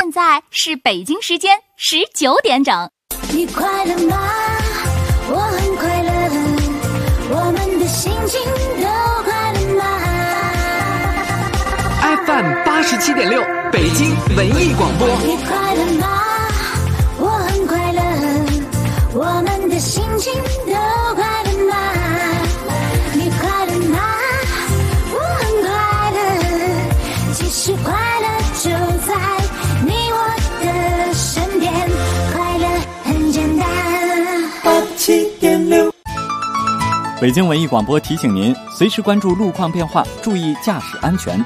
现在是北京时间19点整。 你快乐吗？我很快乐，我们的心情都快乐吗 ？FM 87.6，北京文艺广播。 你快乐吗？我很快乐，我们的心情都快乐吗？你快乐吗？我很快乐，其实快乐就在你我的身边，快乐很简单。 87.6，北京文艺广播提醒您，随时关注路况变化，注意驾驶安全。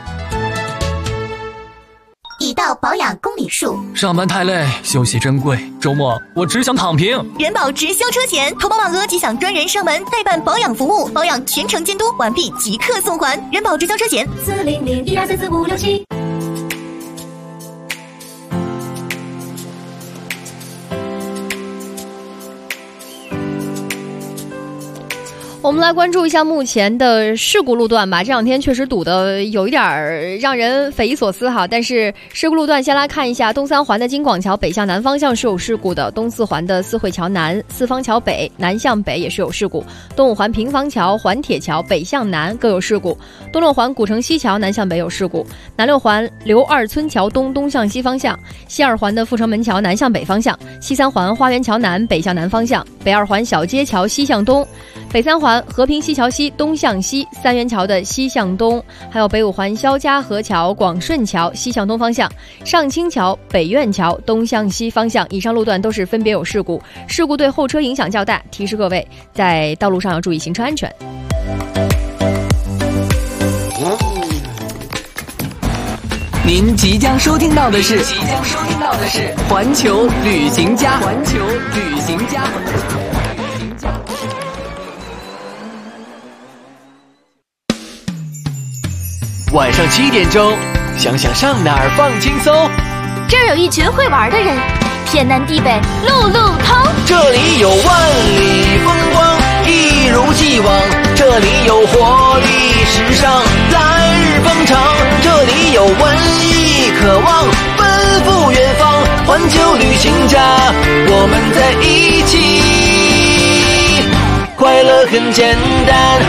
已到保养公里数， 上班太累，休息珍贵，周末我只想躺平。 人保直销车险，投保满额即享专人上门代办保养服务，保养全程监督，完毕即刻送还。人保直销车险40012344567。 我们来关注一下目前的事故路段吧。这两天确实堵得有一点让人匪夷所思哈。但是事故路段先来看一下，东三环的京广桥北向南方向是有事故的，东四环的四惠桥南、四方桥北南向北也是有事故，东五环平房桥、环铁桥北向南各有事故，东六环古城西桥南向北有事故，南六环刘二村桥东东向西方向，西二环的阜成门桥南向北方向，西三环花园桥南北向南方向，北二环小街桥西向东，北三环和平西桥西东向西，三元桥的西向东，还有北五环肖家河桥、广顺桥西向东方向，上清桥、北苑桥东向西方向。以上路段都是分别有事故，事故对后车影响较大，提示各位在道路上要注意行车安全。 您即将收听到的是环球旅行家。晚上7点钟，想想上哪儿放轻松。 这儿有一群会玩的人，天南地北路路通。 这里有万里风光，一如既往。这里有活力时尚，来日方长。这里有文艺渴望，奔赴远方。环球旅行家，我们在一起，快乐很简单。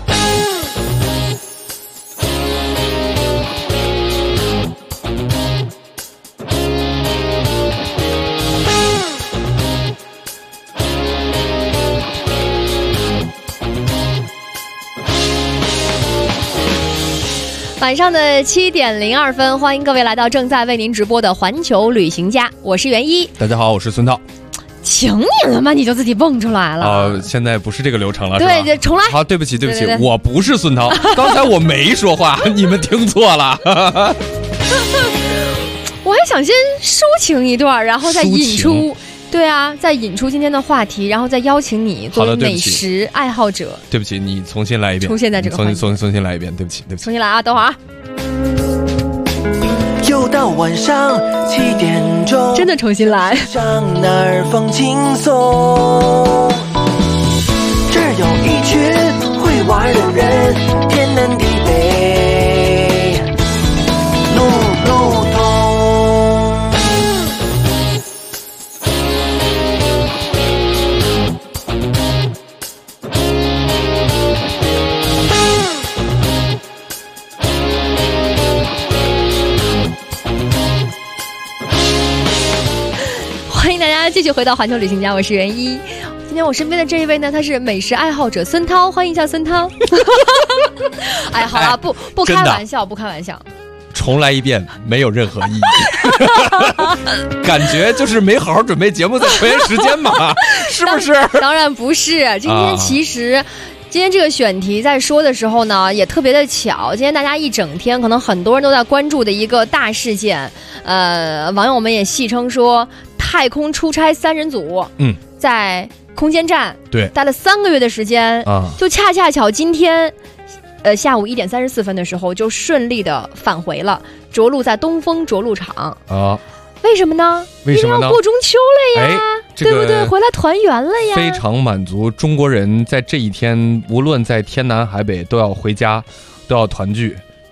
晚上的7点02分，欢迎各位来到正在为您直播的环球旅行家，我是袁一。 大家好，我是孙涛。 请你了吗？你就自己蹦出来了。 现在不是这个流程了， 对， 是吧？ 重来。 好，对不起， 对， 我不是孙涛，刚才我没说话，你们听错了。 我还想先抒情一段，然后再引出。对啊，再引出今天的话题，然后再邀请你作为美食爱好者。 对不起，你重新来一遍。 出现在这个环节， 重新来一遍。对不起。 重新来啊，等会儿啊。 又到晚上7点钟， 真的重新来。 上哪儿放轻松？这儿有一群会玩的人，天南地北路路通。 欢迎大家继续回到环球旅行家，我是袁一。今天我身边的这一位呢，他是美食爱好者孙涛，欢迎一下孙涛。哎，好了，不开玩笑，不开玩笑。 重来一遍没有任何意义。感觉就是没好好准备节目在拖延时间嘛，是不是？ 当然不是。今天其实今天这个选题在说的时候呢，也特别的巧。今天大家一整天，可能很多人都在关注的一个大事件，网友们也戏称说，太空出差3人组，在空间站待了3个月的时间，就恰巧今天，下午1点34分的时候，就顺利的返回了，着陆在东风着陆场啊。为什么呢？ 为什么呢？ 因为要过中秋了呀，对不对？回来团圆了呀， 非常满足中国人在这一天，无论在天南海北都要回家，都要团聚。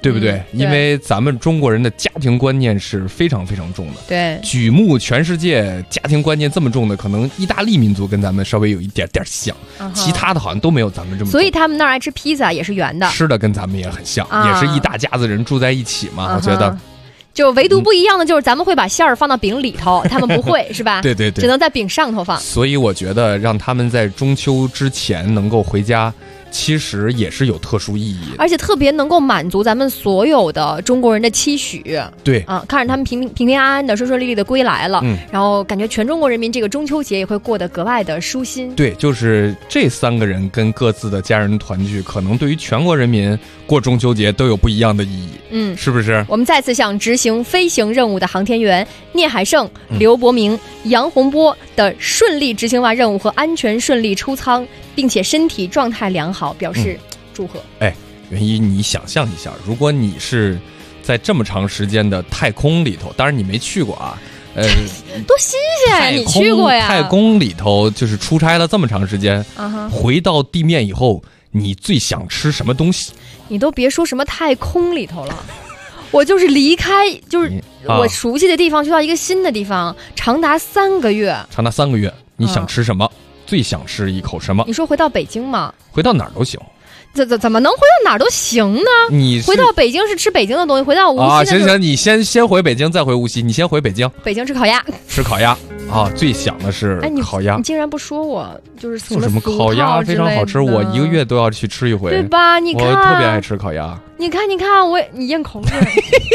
对不对？因为咱们中国人的家庭观念是非常非常重的。 对， 举目全世界家庭观念这么重的，可能意大利民族跟咱们稍微有一点点像，其他的好像都没有咱们这么重。 所以他们那儿爱吃披萨也是圆的， 吃的跟咱们也很像，也是一大家子人住在一起嘛。我觉得。 就唯独不一样的就是咱们会把馅儿放到饼里头，他们不会是吧？ 对对对， 只能在饼上头放。 所以我觉得让他们在中秋之前能够回家，其实也是有特殊意义的， 而且特别能够满足咱们所有的中国人的期许。 对啊，看着他们平平安安的、顺顺利利的归来了，然后感觉全中国人民这个中秋节也会过得格外的舒心。 对，就是这3个人跟各自的家人团聚，可能对于全国人民过中秋节都有不一样的意义。是不是？ 我们再次向执行飞行任务的航天员聂海胜、刘伯明、杨洪波的顺利执行完任务和安全顺利出舱，并且身体状态良好表示祝贺。 袁一，你想象一下，如果你是在这么长时间的太空里头，当然你没去过啊， 多新鲜！你去过呀？ 太空里头就是出差了这么长时间，回到地面以后，你最想吃什么东西？ 你都别说什么太空里头了，我就是离开，就是我熟悉的地方，去到一个新的地方，长达3个月。你想吃什么？最想吃一口什么？ 你说回到北京吗？ 回到哪儿都行。 怎么能回到哪儿都行呢？ 你回到北京是吃北京的东西，回到无锡行，你先回北京，再回无锡。你先回北京， 北京吃烤鸭， 最想的是烤鸭。 你竟然不说我就是什么烤鸭非常好吃，我1个月都要去吃一回， 对吧？你看， 我特别爱吃烤鸭。 你看，你咽口水。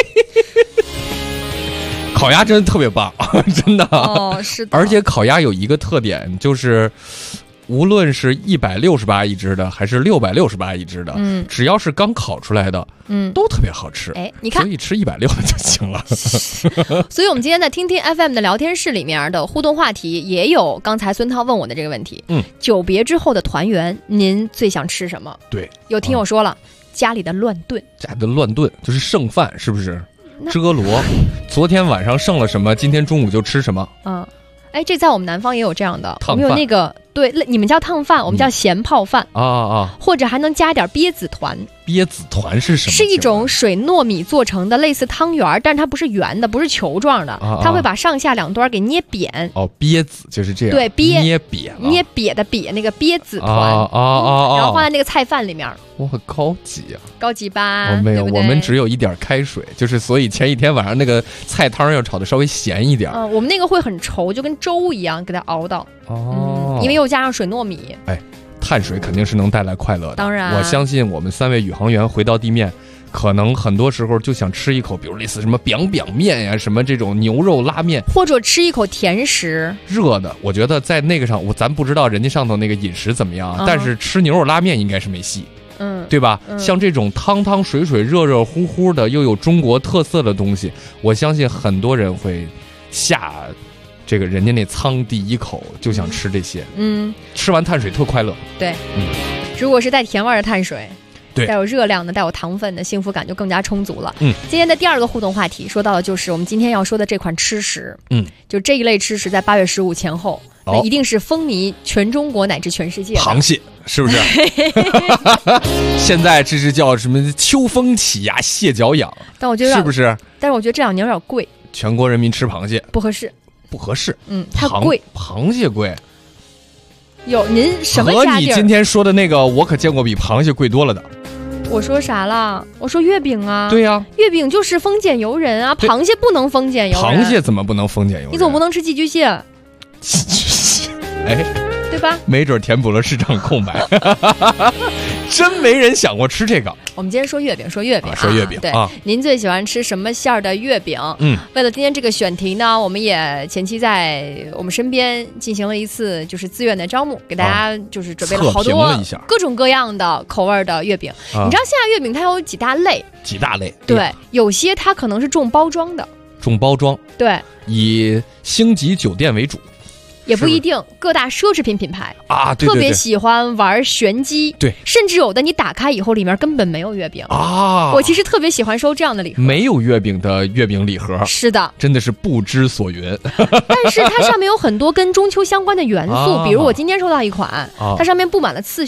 烤鸭真的特别棒，真的。 是的。 而且烤鸭有一个特点，就是无论是168一只的还是668一只的，只要是刚烤出来的，都特别好吃。 你看， 所以吃160的就行了。 所以我们今天在听听 FM 的聊天室里面的互动话题，也有刚才孙涛问我的这个问题。久别之后的团圆，您最想吃什么？ 对， 有听友说了，家里的乱炖。 家里的乱炖就是剩饭，是不是？遮罗，昨天晚上剩了什么，今天中午就吃什么。 这在我们南方也有这样的， 烫饭， 我们有那个，对，你们叫烫饭，我们叫咸泡饭或者还能加点鳖子团。 鳖子团是什么？ 是一种水糯米做成的类似汤圆，但是它不是圆的，不是球状的，它会把上下2端给捏扁。 鳖子就是这样。 对， 捏扁的瘪那个鳖子团然后放在那个菜饭里面。 哇，高级啊！ 高级吧？ 没有， 对不对？ 我们只有一点开水，就是所以前一天晚上那个菜汤要炒的稍微咸一点。 我们那个会很稠，就跟粥一样，给它熬到。因为又加上水糯米。 碳水肯定是能带来快乐的。 当然， 我相信我们3位宇航员回到地面，可能很多时候就想吃一口，比如类似什么biang biang面呀，什么这种牛肉拉面， 或者吃一口甜食， 热的。我觉得在那个上，咱不知道人家上头那个饮食怎么样，但是吃牛肉拉面应该是没戏。对吧？像这种汤汤水水、热热乎乎的，又有中国特色的东西，我相信很多人会下这个人家那舱第一口就想吃这些。吃完碳水特快乐。 对，如果是带甜味的碳水， 对， 带有热量的、带有糖分的，幸福感就更加充足了。今天的第2个互动话题说到的就是我们今天要说的这款吃食。就这一类吃食在8月15前后，那一定是风靡全中国乃至全世界的。 螃蟹是不是？现在这是叫什么？秋风起呀，蟹脚痒。 但我觉得是不是？ 但是我觉得这2年有点贵。 全国人民吃螃蟹不合适。太贵。 螃蟹贵。 有您什么和你今天说的那个，我可见过比螃蟹贵多了的。 我说啥了？我说月饼啊。 对呀， 月饼就是丰俭由人啊，螃蟹不能丰俭由人。 螃蟹怎么不能丰俭由人？ 你总不能吃寄居蟹。对吧？ 没准填补了市场空白。真没人想过吃这个。 我们今天说月饼，说月饼。对，您最喜欢吃什么馅儿的月饼？为了今天这个选题呢，我们也前期在我们身边进行了一次就是自愿的招募，给大家就是准备了好多各种各样的口味的月饼。你知道现在月饼它有几大类？对，有些它可能是重包装的。对， 以星级酒店为主。 也不一定，各大奢侈品品牌对， 特别喜欢玩玄机， 对， 甚至有的你打开以后里面根本没有月饼我其实特别喜欢收这样的礼盒， 没有月饼的月饼礼盒， 是的， 真的是不知所云。 但是它上面有很多跟中秋相关的元素，比如我今天收到一款，它上面布满了刺绣，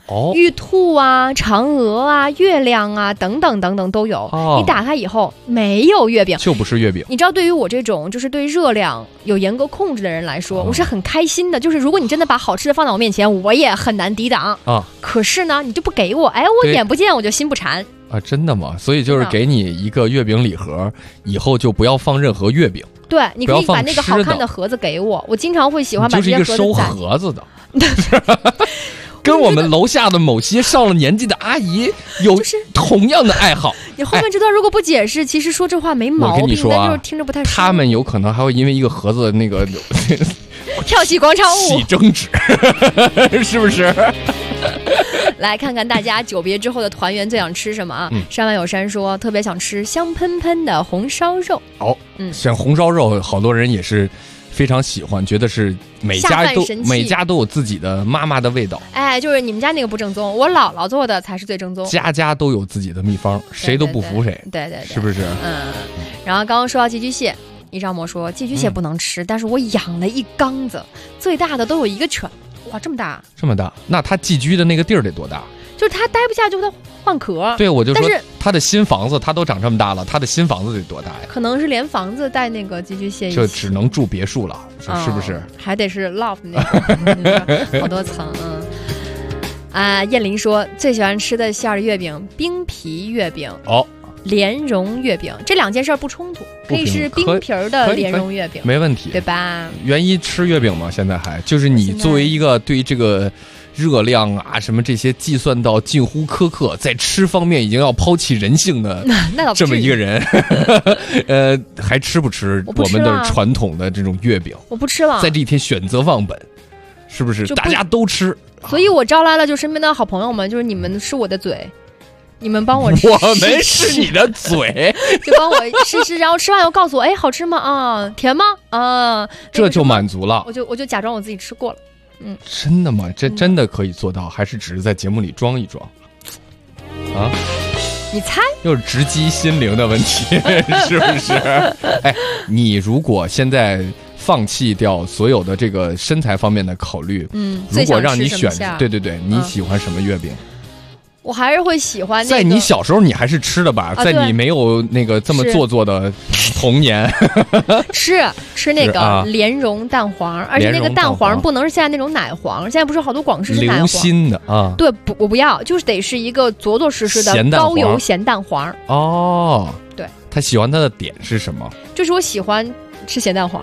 玉兔啊、嫦娥啊、月亮啊等等等等都有。你打开以后没有月饼， 就不是月饼。 你知道，对于我这种就是对热量有严格控制的人来说，我是很开心的。就是如果你真的把好吃的放在我面前，我也很难抵挡啊。可是呢，你就不给我，哎，我眼不见我就心不馋啊，真的吗？所以就是给你一个月饼礼盒，以后就不要放任何月饼。 对，你可以把那个好看的盒子给我，我经常会喜欢把这些盒子就是一个收盒子的。跟我们楼下的某些上了年纪的阿姨有同样的爱好。 你后面这段如果不解释，其实说这话没毛病， 我跟你说但就是听着不太舒服。 他们有可能还会因为一个盒子那个跳起广场舞， 起争执，是不是？ 来看看大家久别之后的团圆最想吃什么啊？山外有山说特别想吃香喷喷的红烧肉。 像红烧肉，好多人也是非常喜欢，觉得是每家都有自己的妈妈的味道。 哎，就是你们家那个不正宗，我姥姥做的才是最正宗。 家家都有自己的秘方，谁都不服谁。 对， 是不是？ 然后刚刚说到寄居蟹，一张模说寄居蟹不能吃，但是我养了一缸子，最大的都有1个拳。哇，这么大！这么大， 那它寄居的那个地儿得多大？ 就是它待不下，就它换壳。 对，我就说它的新房子，它都长这么大了，它的新房子得多大呀？ 可能是连房子带那个寄居蟹一起， 就只能住别墅了，是不是？ 还得是 loft 那种，好多层。燕玲说最喜欢吃的馅儿月饼，冰皮月饼。莲蓉月饼，这2件事不冲突，可以是冰皮儿的莲蓉月饼， 没问题， 对吧？ 元一吃月饼吗？现在还就是你作为一个对这个热量啊什么这些计算到近乎苛刻，在吃方面已经要抛弃人性的这么一个人，还吃不吃我们的传统的这种月饼？ 我不吃了， 在这一天选择忘本，是不是？大家都吃， 所以我招来了就身边的好朋友们，就是你们是我的嘴。你们帮我吃， 我们是你的嘴， 就帮我吃，然后吃完又告诉我，哎，好吃吗？啊，甜吗？啊， 这就满足了。 我就假装我自己吃过了。 真的吗？这真的可以做到，还是只是在节目里装一装？啊？ 你猜？ 又是直击心灵的问题，是不是？哎，你如果现在放弃掉所有的这个身材方面的考虑，如果让你选，对，你喜欢什么月饼？ 我还是会喜欢在你小时候，你还是吃的吧？在你没有那个这么做作的童年， 吃那个莲蓉蛋黄，而且那个蛋黄不能是现在那种奶黄，现在不是好多广式是奶黄， 流心的啊。 对，我不要，就是得是一个着着实实的高油咸蛋黄。 哦， 对， 他喜欢他的点是什么？ 就是我喜欢吃咸蛋黄。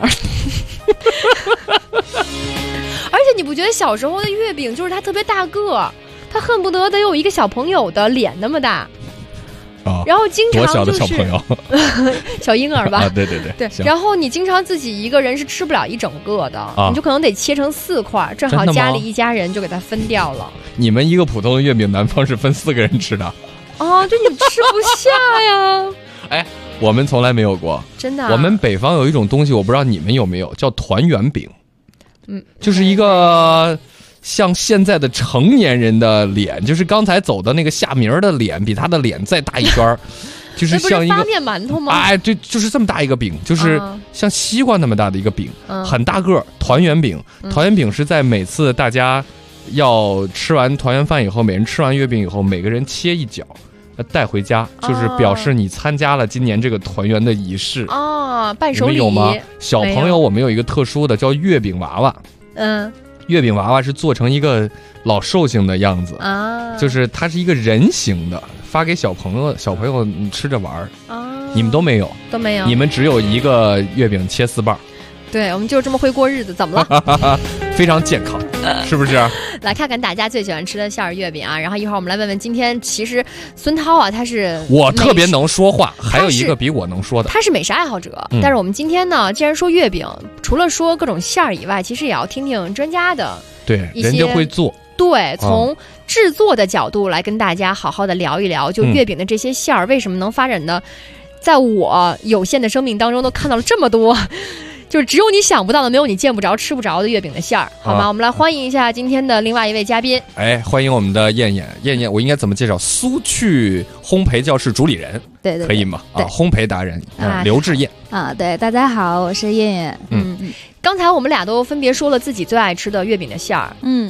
而且你不觉得小时候的月饼就是它特别大个？他恨不得得有一个小朋友的脸那么大，然后经常多小的小朋友， 小婴儿吧？ 对。 然后你经常自己一个人是吃不了一整个的，你就可能得切成4块，正好家里一家人就给它分掉了。 你们一个普通的月饼，南方是分4个人吃的？ 哦，就你吃不下呀？ 哎，我们从来没有过， 真的。 我们北方有一种东西，我不知道你们有没有，叫团圆饼。就是一个。像现在的成年人的脸，就是刚才走的那个夏明的脸，比他的脸再大一圈，就是像一个发面馒头吗？ 哎，对，就是这么大一个饼，就是像西瓜那么大的一个饼，很大个团圆饼。团圆饼是在每次大家要吃完团圆饭以后，每人吃完月饼以后，每个人切一角带回家，就是表示你参加了今年这个团圆的仪式啊。伴手礼有吗？小朋友，我们有一个特殊的叫月饼娃娃。月饼娃娃是做成一个老寿星的样子啊，就是它是一个人形的，发给小朋友你吃着玩啊。你们都没有，你们只有一个月饼切4瓣。 对，我们就这么会过日子，怎么了？ 非常健康，是不是？ 来看看大家最喜欢吃的馅儿月饼啊！然后一会儿我们来问问，今天其实孙涛啊，他是我特别能说话，还有一个比我能说的， 他是美食爱好者。但是我们今天呢，既然说月饼，除了说各种馅儿以外，其实也要听听专家的对，人家会做。 对，从制作的角度来跟大家好好的聊一聊，就月饼的这些馅儿为什么能发展的，在我有限的生命当中都看到了这么多。就是只有你想不到的，没有你见不着、吃不着的月饼的馅儿，好吗？我们来欢迎一下今天的另外一位嘉宾。 哎，欢迎我们的燕燕，我应该怎么介绍？苏趣烘焙教室主理人， 对， 可以吗？啊，烘焙达人刘志燕啊，对，大家好，我是燕燕。 刚才我们俩都分别说了自己最爱吃的月饼的馅儿。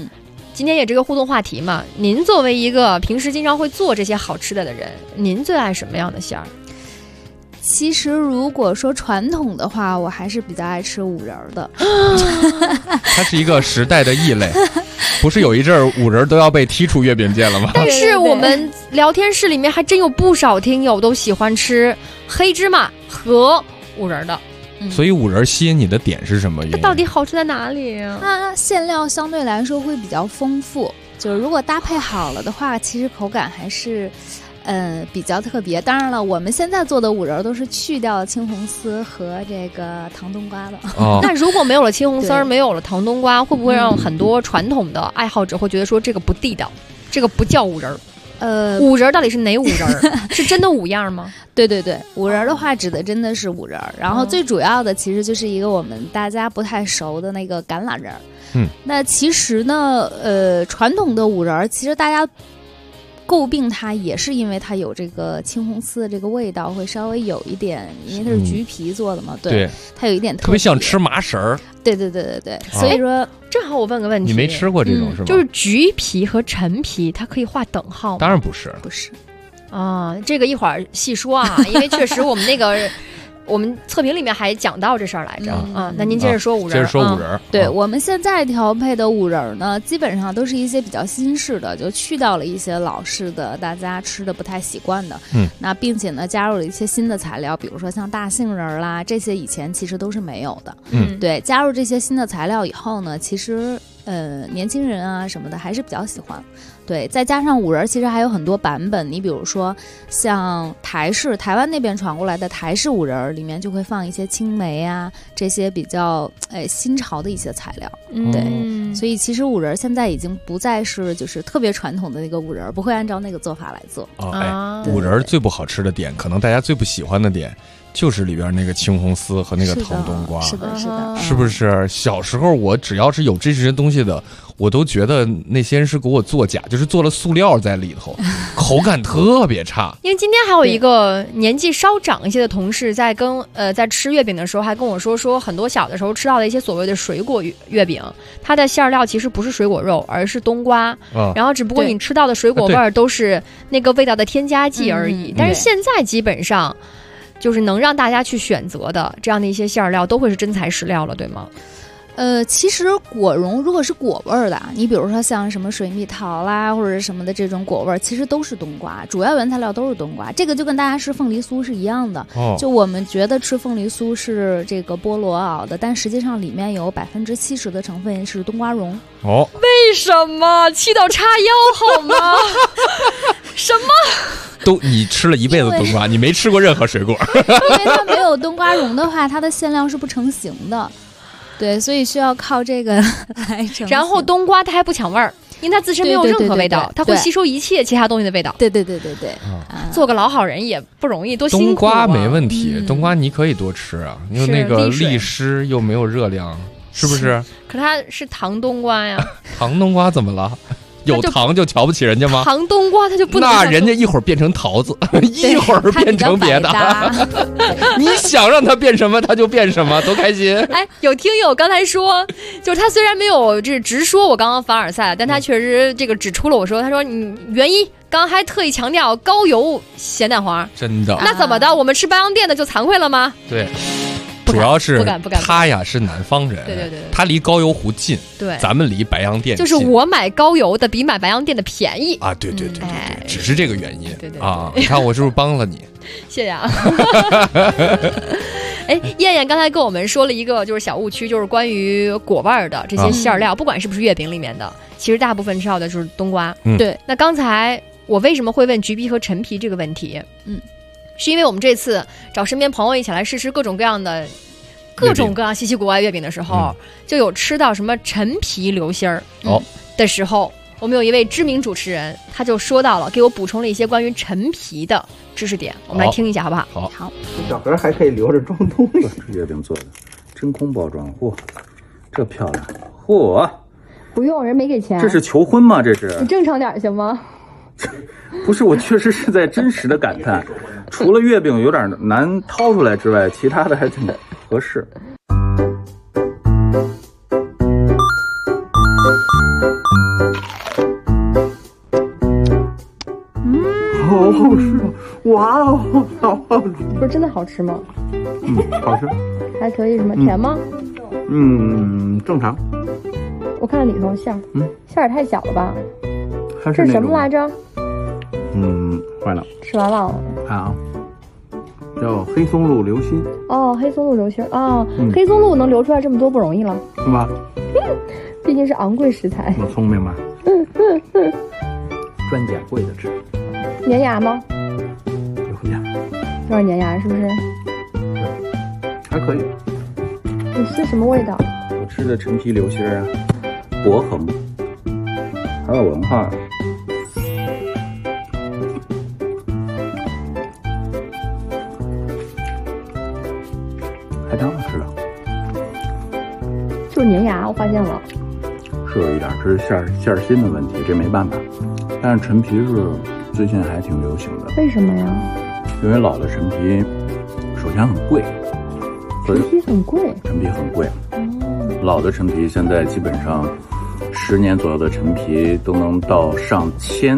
今天也这个互动话题嘛，您作为一个平时经常会做这些好吃的人，您最爱什么样的馅儿？ 其实如果说传统的话，我还是比较爱吃五仁的。 它是一个时代的异类，不是有一阵儿五仁都要被踢出月饼界了吗？ 但是我们聊天室里面还真有不少听友都喜欢吃黑芝麻和五仁的。 所以五仁吸引你的点是什么原因？ 它到底好吃在哪里啊？ 它馅料相对来说会比较丰富，就是如果搭配好了的话，其实口感还是比较特别。当然了，我们现在做的五仁都是去掉了青红丝和这个糖冬瓜的。 那如果没有了青红丝，没有了糖冬瓜，会不会让很多传统的爱好者会觉得说这个不地道，这个不叫五仁？五仁到底是哪五仁？是真的五样吗？ 对对对，五仁的话指的真的是五仁，然后最主要的其实就是一个我们大家不太熟的那个橄榄仁。那其实呢，传统的五仁其实大家诟病它也是因为它有这个青红丝的这个味道，会稍微有一点，因为它是橘皮做的嘛，对，它有一点特别像吃麻食儿。 对对对对对，所以说正好我问个问题， 你没吃过这种是吗？ 就是橘皮和陈皮，它可以划等号吗？ 当然不是， 不是啊，这个一会儿细说啊，因为确实我们那个。我们测评里面还讲到这事儿来着啊，那您接着说五仁。 接着说五仁。 对，我们现在调配的五仁呢，基本上都是一些比较新式的，就去掉了一些老式的，大家吃的不太习惯的。那并且呢，加入了一些新的材料，比如说像大杏仁啦，这些以前其实都是没有的。对，加入这些新的材料以后呢，其实年轻人啊什么的还是比较喜欢。对，再加上五仁其实还有很多版本，你比如说像台湾那边传过来的台式五仁，里面就会放一些青梅啊这些比较新潮的一些材料。对，所以其实五仁现在已经不再是就是特别传统的那个五仁，不会按照那个做法来做。 五仁最不好吃的点，可能大家最不喜欢的点。就是里边那个青红丝和那个糖冬瓜， 是的，是的， 是不是？小时候我只要是有这些东西的，我都觉得那些人是给我作假，就是做了塑料在里头，口感特别差。 因为今天还有一个年纪稍长一些的同事在在吃月饼的时候还跟我说很多小的时候吃到的一些所谓的水果月饼，它的馅料其实不是水果肉，而是冬瓜，然后只不过你吃到的水果味儿都是那个味道的添加剂而已。但是现在基本上。就是能让大家去选择的这样的一些馅料都会是真材实料了，对吗？ 其实果蓉如果是果味儿的，你比如说像什么水蜜桃啦或者什么的这种果味儿，其实都是冬瓜，主要原材料都是冬瓜。这个就跟大家吃凤梨酥是一样的。就我们觉得吃凤梨酥是这个菠萝熬的，但实际上里面有70%的成分是冬瓜蓉。 为什么气到叉腰好吗？什么？ 你吃了一辈子冬瓜，你没吃过任何水果。 因为它没有冬瓜蓉的话，它的馅料是不成型的。对，所以需要靠这个来成型。 然后冬瓜它还不抢味儿，因为它自身没有任何味道，它会吸收一切其他东西的味道。 对。 做个老好人也不容易，多辛苦啊。冬瓜没问题，冬瓜你可以多吃啊，因为那个利湿又没有热量，是不是？ 可它是糖冬瓜呀。 糖冬瓜怎么了？有糖就瞧不起人家吗？ 糖冬瓜它就不能。 那人家一会儿变成桃子，一会儿变成别的。你想让它变什么，它就变什么，多开心！ 哎，有听友刚才说，就是他虽然没有这直说我刚刚凡尔赛了，但他确实这个指出了我说，他说你原因刚刚还特意强调高油咸蛋黄， 真的？ 那怎么的？我们吃白洋淀的就惭愧了吗？ 对。主要是不敢他呀是南方人， 对， 他离高油湖近， 对， 咱们离白洋淀近， 就是我买高油的比买白洋淀的便宜啊，对，只是这个原因， 对啊，你看我是不是帮了你？ 谢谢啊。哎，燕燕刚才跟我们说了一个就是小误区，就是关于果味的这些馅料，不管是不是月饼里面的，其实大部分吃到的就是冬瓜。 对， 那刚才我为什么会问橘皮和陈皮这个问题？是因为我们这次找身边朋友一起来试吃各种各样稀奇古怪月饼的时候，就有吃到什么陈皮流心儿的时候，我们有一位知名主持人，他就说到了，给我补充了一些关于陈皮的知识点，我们来听一下好不好？ 好。 这小盒还可以留着装东西。这月饼做的真空包装，嚯，这漂亮，嚯！ 不用，人没给钱。 这是求婚吗？这是？ 你正常点行吗？ 不是，我确实是在真实的感叹，除了月饼有点难掏出来之外，其他的还挺合适。 不是真的好吃吗？ 好吃， 还可以。什么甜吗？ 正常。 我看里头馅儿，馅儿太小了吧？ 这是什么来着？ 坏了， 吃完忘了。 看啊，叫黑松露流心。 哦，黑松露流心哦，黑松露能流出来这么多不容易了， 是吧？ 毕竟是昂贵食材。 我聪明吧？专捡贵的吃。 粘牙吗？ 有点粘牙是不是？ 还可以。 你吃什么味道？ 我吃的陈皮流心啊，博恒，还有文化。还挺好吃的， 就是粘牙，我发现了， 是有一点，这是馅心的问题，这没办法。但是陈皮是最近还挺流行的， 为什么呀？ 因为老的陈皮首先很贵， 陈皮很贵， 老的陈皮现在基本上10年左右的陈皮都能到上千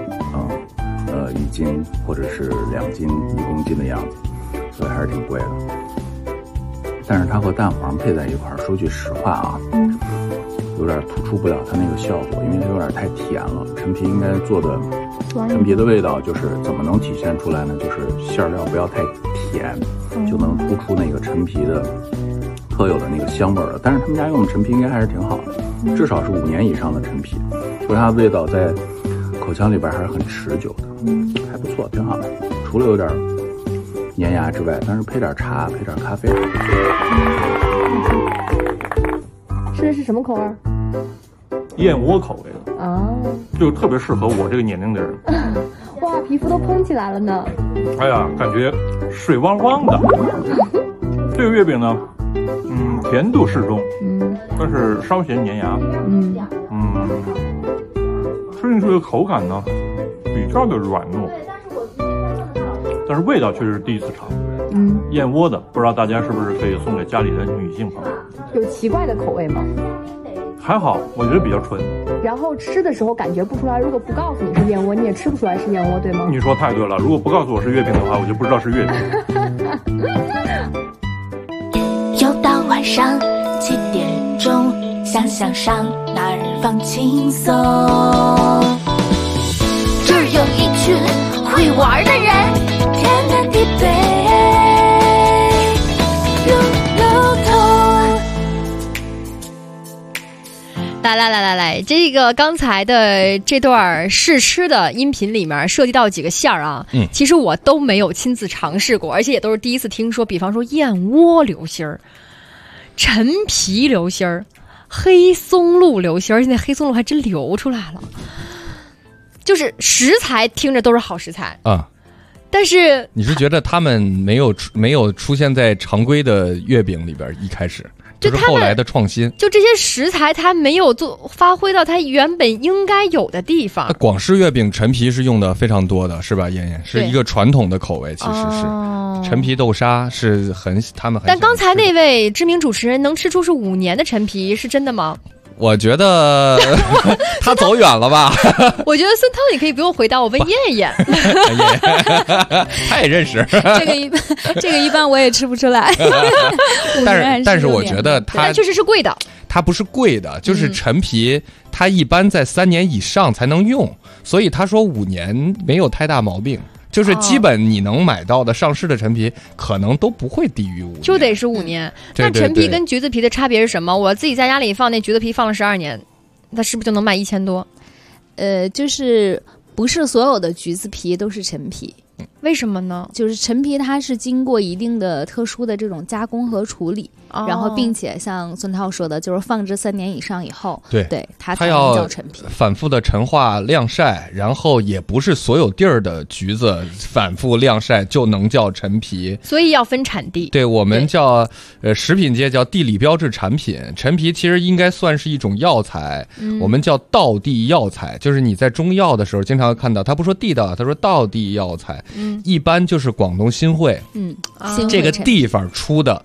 1斤或者是2斤1公斤的样子，所以还是挺贵的。但是它和蛋黄配在一块儿，说句实话啊，有点突出不了它那个效果，因为它有点太甜了。陈皮应该做的，陈皮的味道就是怎么能体现出来呢？就是馅料不要太甜，就能突出那个陈皮的特有的那个香味了。但是他们家用的陈皮应该还是挺好的，至少是5年以上的陈皮，所以它的味道在口腔里边还是很持久的，还不错，挺好的。除了有点粘牙之外，但是配点茶，配点咖啡。 吃的是什么口味？ 燕窝口味的啊， 就特别适合我这个年龄的人。 哇，皮肤都嘭起来了呢！ 哎呀，感觉水汪汪的。这个月饼呢，甜度适中，但是稍显粘牙，吃进去的口感呢比较的软糯。但是味道确实是第一次尝，燕窝的，不知道大家是不是可以送给家里的女性朋友？ 有奇怪的口味吗？ 还好，我觉得比较纯。 然后吃的时候感觉不出来，如果不告诉你是燕窝，你也吃不出来是燕窝，对吗？ 你说太对了，如果不告诉我是月饼的话，我就不知道是月饼。 又到晚上7点钟，想上哪儿放轻松？ 这儿有一群会玩的人， 天南地北，路通。 来，这个刚才的这段试吃的音频里面涉及到几个馅儿啊，其实我都没有亲自尝试过，而且也都是第一次听说。比方说燕窝流心儿、陈皮流心儿、黑松露流心儿，现在黑松露还真流出来了。就是食材听着都是好食材啊，但是你是觉得他们没有出现在常规的月饼里边，一开始就是后来的创新， 就这些食材它没有发挥到它原本应该有的地方。 广式月饼陈皮是用的非常多的，是吧？燕燕是一个传统的口味，其实是陈皮豆沙是他们很。 但刚才那位知名主持人能吃出是5年的陈皮，是真的吗？ 我觉得他走远了吧。 我觉得孙涛你可以不用回答，我问燕燕。 他也认识。 这个一般我也吃不出来。 但是我觉得它确实是贵的。 它不是贵的，就是陈皮它一般在3年以上才能用，所以他说5年没有太大毛病。就是基本你能买到的上市的陈皮，可能都不会低于5年， 就得是5年。那陈皮跟橘子皮的差别是什么？我自己在家里放那橘子皮放了12年，它是不是就能卖1000多？ 就是不是所有的橘子皮都是陈皮。 为什么呢？ 就是陈皮它是经过一定的特殊的这种加工和处理，然后并且像孙涛说的，就是放置3年以上以后，对它才能叫陈皮。 反复的陈化晾晒，然后也不是所有地儿的橘子反复晾晒就能叫陈皮， 所以要分产地。 对，我们叫食品界叫地理标志产品。陈皮其实应该算是一种药材，我们叫道地药材，就是你在中药的时候经常看到，他不说地道，他说道地药材。一般就是广东新会， 新会这个地方出的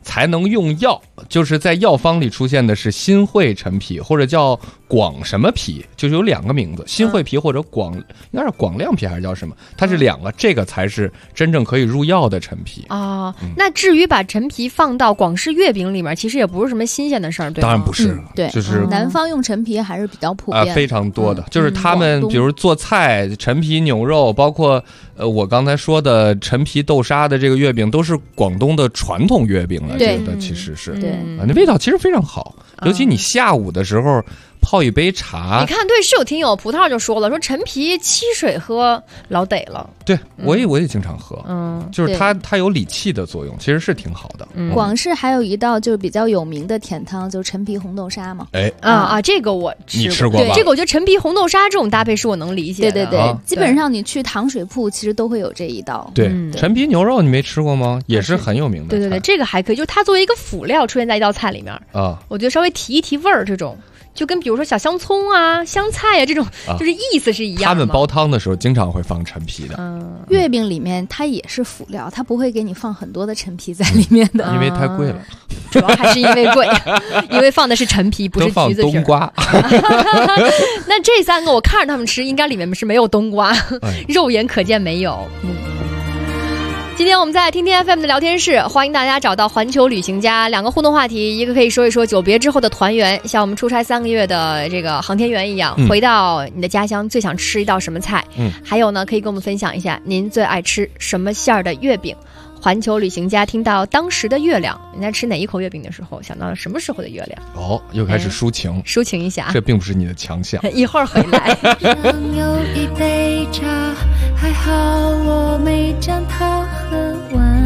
才能用药，就是在药方里出现的是新会陈皮，或者叫广什么皮，就是有2个名字，新会皮或者广，应该是广亮皮还是叫什么？它是2个，这个才是真正可以入药的陈皮啊。那至于把陈皮放到广式月饼里面，其实也不是什么新鲜的事儿，对吗？ 当然不是， 对， 就是南方用陈皮还是比较普遍非常多的，就是他们比如做菜，陈皮牛肉，包括我刚才说的陈皮豆沙的这个月饼，都是广东的传统月饼了，觉得其实是对， 那味道其实非常好，尤其你下午的时候。泡一杯茶， 你看，对，是有听友葡萄就说了，说陈皮沏水喝老得了。 对，我也经常喝，就是它有理气的作用，其实是挺好的。 广式还有一道就是比较有名的甜汤，就是陈皮红豆沙嘛。 这个我你吃过吧？ 对，这个我觉得陈皮红豆沙这种搭配是我能理解的。 对，基本上你去糖水铺其实都会有这一道。 对，陈皮牛肉你没吃过吗？也是很有名的。 对，这个还可以，就是它作为一个辅料出现在一道菜里面啊，我觉得稍微提一提味儿这种。就跟比如说小香葱啊、香菜啊这种，就是意思是一样的。 他们煲汤的时候经常会放陈皮的。 月饼里面它也是辅料，它不会给你放很多的陈皮在里面的， 因为太贵了。 主要还是因为贵，因为放的是陈皮，不是橘子皮。 都放冬瓜。 那这3个我看着他们吃，应该里面是没有冬瓜，肉眼可见没有。今天我们在听听 FM 的聊天室，欢迎大家找到环球旅行家，2个互动话题，一个可以说一说久别之后的团圆，像我们出差3个月的这个航天员一样，回到你的家乡最想吃一道什么菜？还有呢，可以跟我们分享一下您最爱吃什么馅儿的月饼。环球旅行家听到当时的月亮，你在吃哪一口月饼的时候想到了什么时候的月亮？ 又开始抒情， 抒情一下， 这并不是你的强项。 一会儿回来。 有一杯茶，还好我没将它喝完，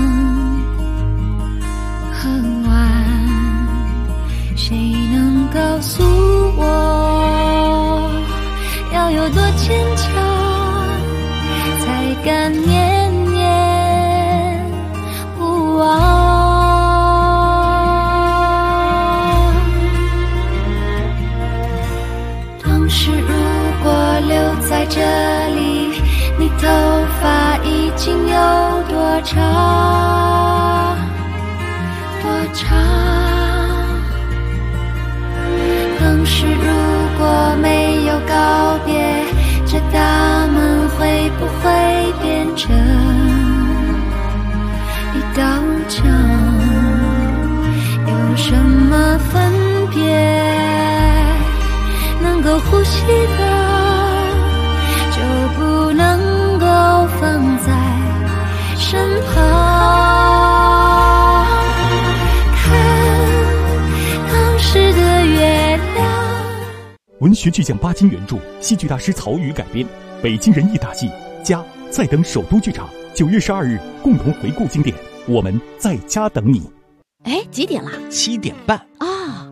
喝完。谁能告诉我，要有多坚强，才敢念念不忘？当时如果留在这里，你头发已经有多长多长？当时如果没有告别，这大门会不会变成一道墙？有什么分别能够呼吸的，就不能够放在身旁？看当时的月亮。 文学巨匠巴金原著，戏剧大师曹禺改编，北京人艺大戏家在等首都剧场9月12日共同回顾经典，我们在家等你。 哎，几点了 ？7点半啊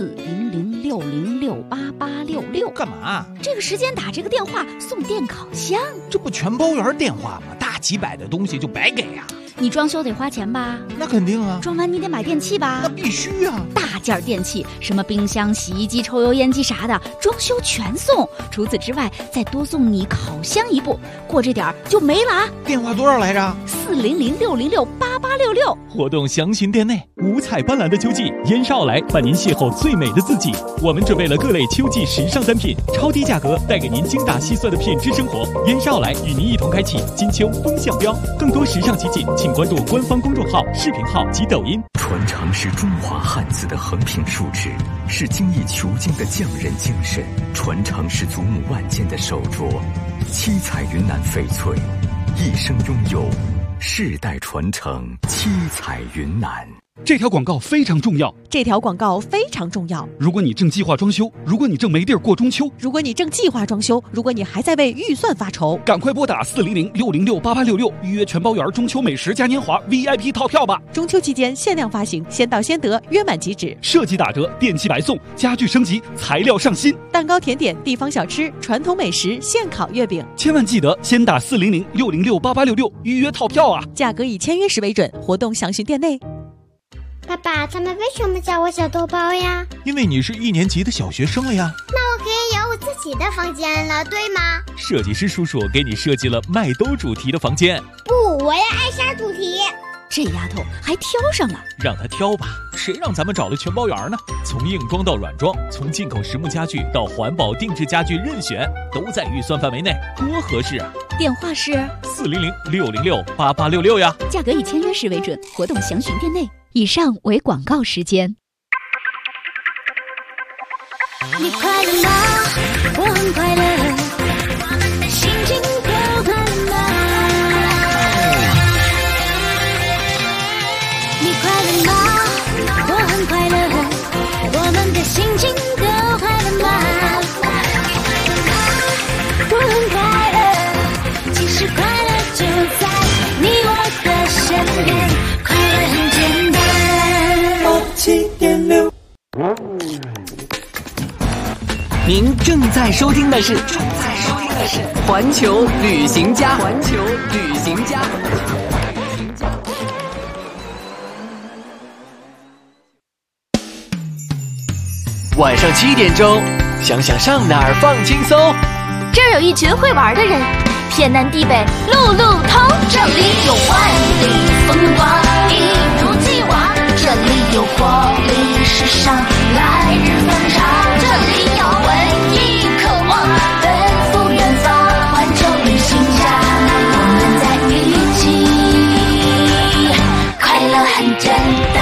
！40060688866， 干嘛？ 这个时间打这个电话送电烤箱， 这不全包圆电话吗？大几百的东西就白给啊！ 你装修得花钱吧？ 那肯定啊！ 装完你得买电器吧？ 那必须啊！ 大件电器，什么冰箱、洗衣机、抽油烟机啥的，装修全送。除此之外，再多送你烤箱一部，过这点就没了啊！ 电话多少来着 ？40060688866。 活动详询店内。五彩斑斓的秋季，燕莎奥莱伴您邂逅最美的自己。我们准备了各类秋季时尚单品，超低价格带给您精打细算的品质生活。燕莎奥莱与您一同开启金秋风向标，更多时尚奇景，请关注官方公众号、视频号及抖音。 传承是中华汉字的横平竖直，是精益求精的匠人精神；传承是祖母万件的手镯，七彩云南翡翠，一生拥有，世代传承，七彩云南。 这条广告非常重要。 这条广告非常重要。 如果你正计划装修，如果你正没地儿过中秋， 如果你正计划装修，如果你还在为预算发愁， 赶快拨打40060688866预约全包圆中秋美食嘉年华 VIP 套票吧！ 中秋期间限量发行，先到先得，约满即止。 设计打折，电器白送，家具升级，材料上新， 蛋糕、甜点、地方小吃、传统美食、现烤月饼。 千万记得先打40060688866预约套票啊！ 价格以签约时为准，活动详询店内。 爸爸，他们为什么叫我小豆包呀？ 因为你是1年级的小学生了呀。 那我可以有我自己的房间了，对吗？ 设计师叔叔给你设计了麦兜主题的房间。 不，我要艾莎主题。 这丫头还挑上了。 让她挑吧，谁让咱们找了全包圆呢？从硬装到软装，从进口实木家具到环保定制家具，任选都在预算范围内，多合适啊！ 电话是 400-606-8866呀。 价格以签约时为准，活动详询店内。以上为广告时间。 你快乐吗？我很快乐，心情都快乐吗？你快乐吗？我很快乐，我们的心情都快乐吗？我很快乐，其实快乐就在你我的身边，快乐很简单。7.6。 您正在收听的是环球旅行家。晚上7点钟，想想上哪儿放轻松。 这儿有一群会玩的人，天南地北路路通。这里有万里风光，一如既往。这里有活力时尚，来日方长。这里有文艺渴望，奔赴远方。环球旅行家，我们在一起，快乐很简单。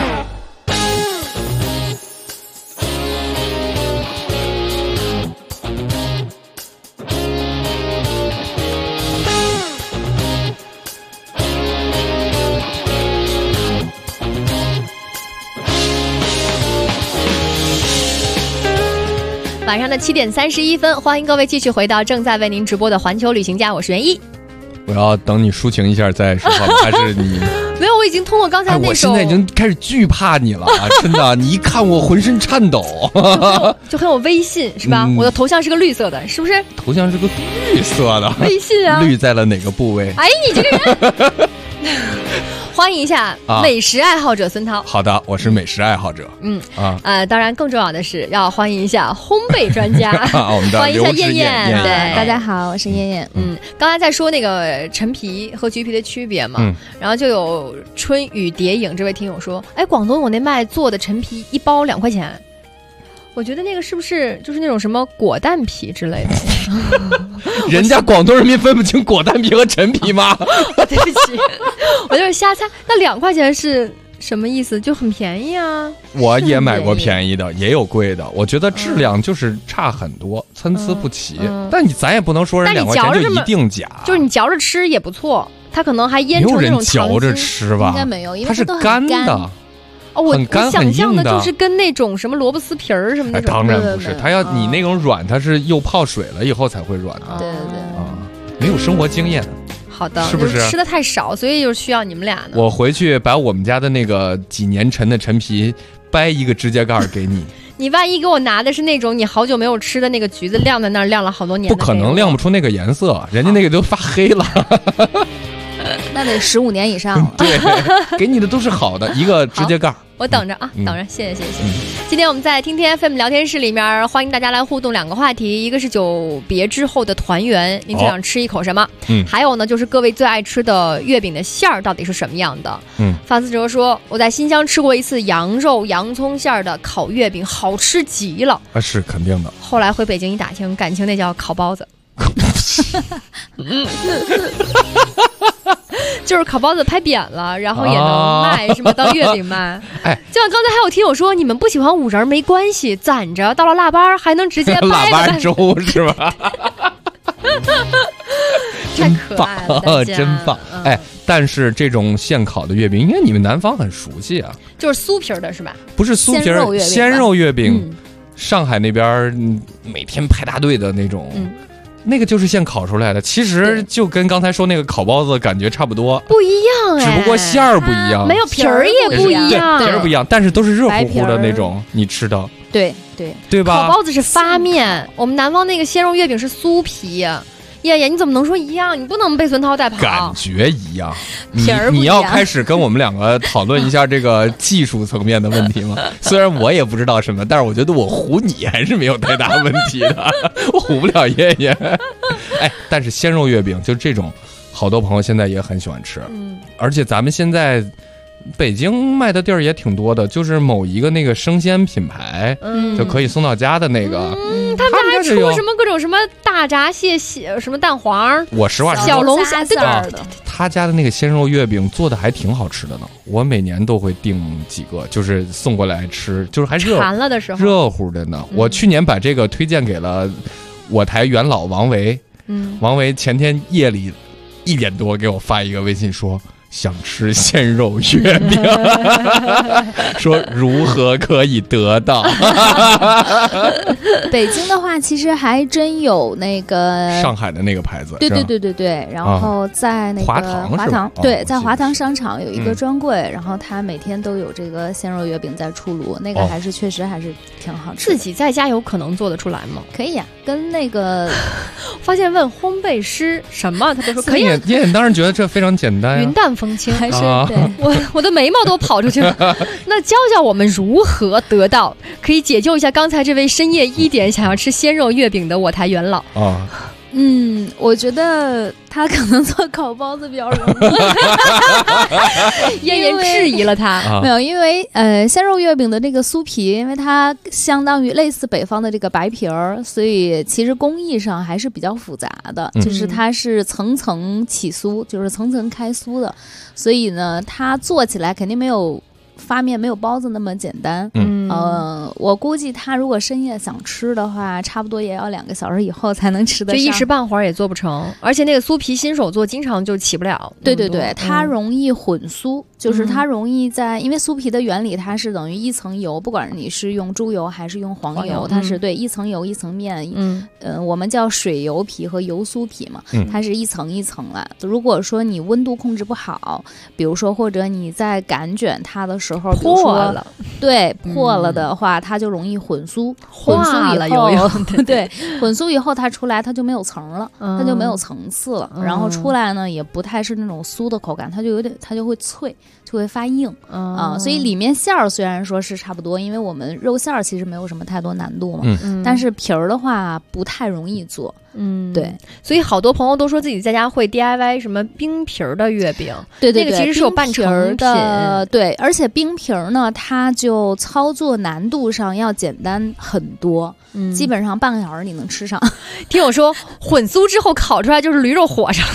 晚上的7点31分，欢迎各位继续回到正在为您直播的环球旅行家，我是袁一。 我要等你抒情一下再说话吗？还是你？ 没有，我已经通过刚才那首。 我现在已经开始惧怕你了，真的，你一看我浑身颤抖， 就很有威信，是吧？我的头像是个绿色的，是不是？ 头像是个绿色的， 威信啊！ 绿在了哪个部位？ 哎，你这个人。欢迎一下美食爱好者孙涛。 好的，我是美食爱好者。 当然更重要的是要欢迎一下烘焙专家，欢迎一下燕燕。 对，大家好，我是燕燕。 刚才在说那个陈皮和橘皮的区别嘛，然后就有春雨蝶影这位听友说，哎，广东有那卖做的陈皮1包2块钱。我觉得那个是不是就是那种什么果蛋皮之类的？ 人家广东人民分不清果蛋皮和陈皮吗？ 对不起，我就是瞎猜。那2块钱是什么意思？就很便宜啊！ 我也买过便宜的，也有贵的。我觉得质量就是差很多，参差不齐。但咱也不能说人2块钱就一定假。 就是你嚼着吃也不错，它可能还腌成那种嚼着吃吧？ 应该没有，因为它是干的。 我想象的的就是跟那种什么萝卜丝皮儿什么的。 当然不是，它要你那种软，它是又泡水了以后才会软的。 对没有生活经验。 好的， 是不是吃的太少，所以就需要你们俩呢？ 我回去把我们家的那个几年陈的陈皮掰一个指甲盖给你。 你万一给我拿的是那种你好久没有吃的那个橘子，晾在那儿晾了好多年， 不可能晾不出那个颜色，人家那个都发黑了。 那得15年以上了。 对，给你的都是好的，一个指甲盖。 我等着啊，等着，谢谢。今天我们在听天 FM 聊天室里面，欢迎大家来互动2个话题，一个是久别之后的团圆，您最想吃一口什么？还有呢，就是各位最爱吃的月饼的馅儿到底是什么样的？发思哲说，我在新疆吃过一次羊肉洋葱馅儿的烤月饼，好吃极了。 是肯定的。 后来回北京一打听，感情那叫烤包子。就是烤包子拍扁了，然后也能卖，是吗？当月饼卖。 哎， 就像刚才还有听友说，你们不喜欢五仁没关系，攒着到了腊八还能直接腊八粥是吧？ 太可爱了， 真棒！哎，但是这种现烤的月饼，应该你们南方很熟悉啊。 就是酥皮的是吧？ 不是酥皮，鲜肉月饼。上海那边每天排大队的那种。那个就是现烤出来的，其实就跟刚才说那个烤包子感觉差不多， 不一样只不过馅儿不一样， 没有皮儿也不一样， 皮儿不一样，但是都是热乎乎的那种，你吃的， 对吧？ 烤包子是发面，我们南方那个鲜肉月饼是酥皮。燕燕，你怎么能说一样？你不能被孙涛带跑。 感觉一样， 你要开始跟我们两个讨论一下这个技术层面的问题吗？虽然我也不知道什么，但是我觉得我唬你还是没有太大问题的，我唬不了燕燕。哎，但是鲜肉月饼就这种好多朋友现在也很喜欢吃。而且咱们现在北京卖的地儿也挺多的，就是某一个那个生鲜品牌，就可以送到家的那个。 他们还出什么各种什么大闸蟹、什么蛋黄， 我实话说， 小龙虾馅儿的。 他家的那个鲜肉月饼做的还挺好吃的呢，我每年都会订几个，就是送过来吃，就是还馋了的时候热乎的呢。我去年把这个推荐给了我台元老王维，王维前天夜里1点多给我发一个微信说。想吃鲜肉月饼，说如何可以得到？ 北京的话，其实还真有那个上海的那个牌子， 对，然后在那个华堂，对，在华堂商场有一个专柜，然后他每天都有这个鲜肉月饼在出炉，那个还是确实还是挺好吃。 自己在家有可能做得出来吗？ 可以呀，跟那个发现问烘焙师什么，他都说可以。 你当然觉得这非常简单， 云淡风轻， 还是对我的眉毛都跑出去了。那教教我们如何得到，可以解救一下刚才这位深夜1点想要吃鲜肉月饼的我台元老啊。 我觉得他可能做烤包子比较容易。 燕燕质疑了他， 没有，因为鲜肉月饼的那个酥皮，因为它相当于类似北方的这个白皮儿，所以其实工艺上还是比较复杂的，就是它是层层起酥，就是层层开酥的，所以呢，它做起来肯定没有发面没有包子那么简单。我估计他如果深夜想吃的话，差不多也要2个小时以后才能吃得上， 就一时半会儿也做不成。而且那个酥皮新手做，经常就起不了。 对，它容易混酥，就是它容易因为酥皮的原理，它是等于一层油，不管你是用猪油还是用黄油，它是对一层油一层面。我们叫水油皮和油酥皮嘛，它是一层一层的。如果说你温度控制不好，比如说或者你在擀卷它的时候破了， 对，破了的话，它就容易混酥，混酥以后，对，混酥以后它出来它就没有层了，它就没有层次了，然后出来呢也不太是那种酥的口感，它就会脆，就会发硬所以里面馅儿虽然说是差不多，因为我们肉馅儿其实没有什么太多难度嘛，但是皮儿的话不太容易做。对， 所以好多朋友都说自己在家会 DIY 什么冰皮儿的月饼， 对， 那个其实是有半成品的，对，而且冰皮儿呢，它就操作难度上要简单很多，基本上半个小时你能吃上。 听我说，混酥之后烤出来就是驴肉火烧。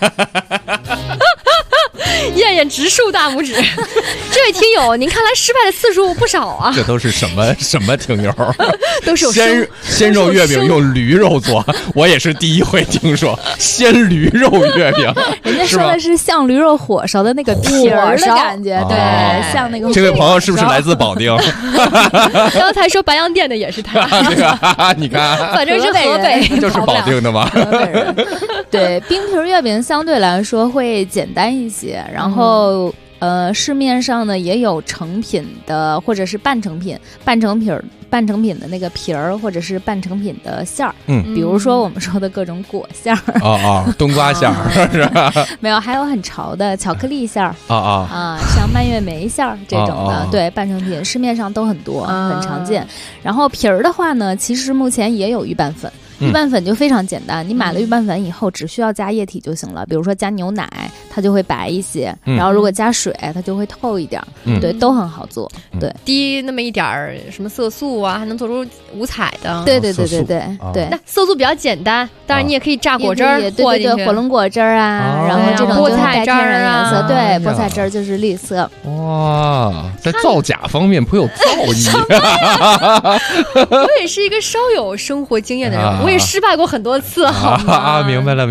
燕燕直竖大拇指。这位听友，您看来失败的次数不少啊。 这都是什么听友？ 都是有鲜肉月饼用驴肉做，我也是第一回听说鲜驴肉月饼。 人家说的是像驴肉火烧的那个皮儿的感觉，对，像那个。 这位朋友是不是来自保定？ 刚才说白洋淀的也是他。 这个你看， 反正是河北， 就是保定的嘛。 对，冰皮月饼相对来说会简单一些，然后市面上呢也有成品的或者是半成品的那个皮儿，或者是半成品的馅儿，比如说我们说的各种果馅儿， 冬瓜馅儿是吧？ 没有，还有很潮的巧克力馅儿像蔓越莓馅儿这种的，对，半成品市面上都很多，很常见。然后皮儿的话呢，其实目前也有预拌粉。预拌粉就非常简单，你买了预拌粉以后只需要加液体就行了，比如说加牛奶它就会白一些，然后如果加水它就会透一点，对，都很好做，对， 滴那么一点儿什么色素啊，还能做出五彩的， 对， 那色素比较简单，当然你也可以榨果汁儿， 对，火龙果汁儿啊，然后这种菠菜汁儿颜色，对，菠菜汁儿就是绿色。 哇，在造假方面颇有造诣。 我也是一个稍有生活经验的人，我也失败过很多次，好吗？ 明白了。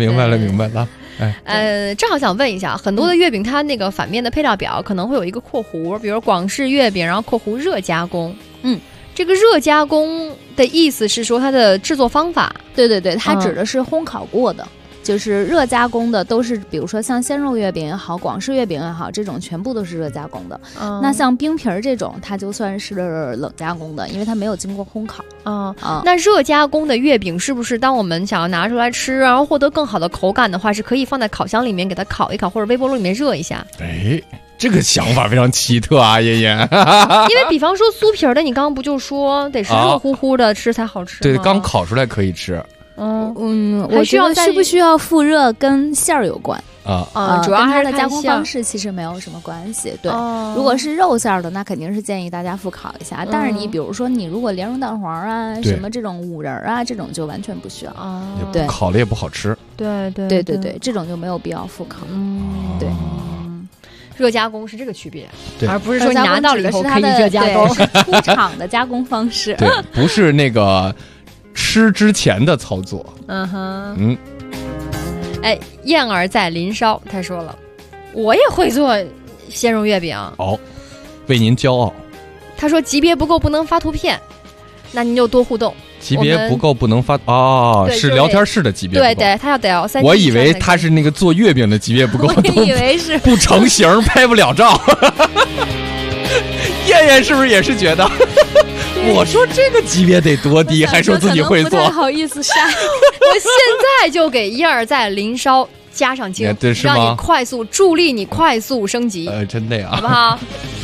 正好想问一下，很多的月饼它那个反面的配料表可能会有一个括弧，比如广式月饼，然后括弧热加工。这个热加工的意思是说它的制作方法？ 对，它指的是烘烤过的。就是热加工的都是，比如说像鲜肉月饼也好，广式月饼也好，这种全部都是热加工的。那像冰皮儿这种，它就算是冷加工的，因为它没有经过烘烤。 那热加工的月饼是不是当我们想要拿出来吃，然后获得更好的口感的话，是可以放在烤箱里面给它烤一烤，或者微波炉里面热一下？ 这个想法非常奇特啊，燕燕。 因为比方说酥皮儿的，你刚刚不就说得是热乎乎的吃才好吃吗？ 对，刚烤出来可以吃。 我觉得需不需要复热跟馅儿有关主要跟它的加工方式其实没有什么关系。对，如果是肉馅儿的，那肯定是建议大家复烤一下。但是你比如说你如果莲蓉蛋黄啊，什么这种五仁啊，这种就完全不需要对， 烤了也不好吃。 对， 这种就没有必要复烤。对。 热加工是这个区别， 而不是说你拿到了以后可以热加工， 是出厂的加工方式。 对，不是那个吃之前的操作。 燕儿在林梢，他说了，我也会做鲜肉月饼。 为您骄傲。 他说级别不够不能发图片，那您就多互动。 级别不够不能发是聊天室的级别不够。 对，他要得要3。 我以为他是那个做月饼的级别不够， 我以为是不成形拍不了照。燕燕是不是也是觉得？我说这个级别得多低，还说自己会做， 不太好意思晒。 我现在就给燕儿在林梢加上精，让你快速助力你快速升级。 真的呀， 好不好？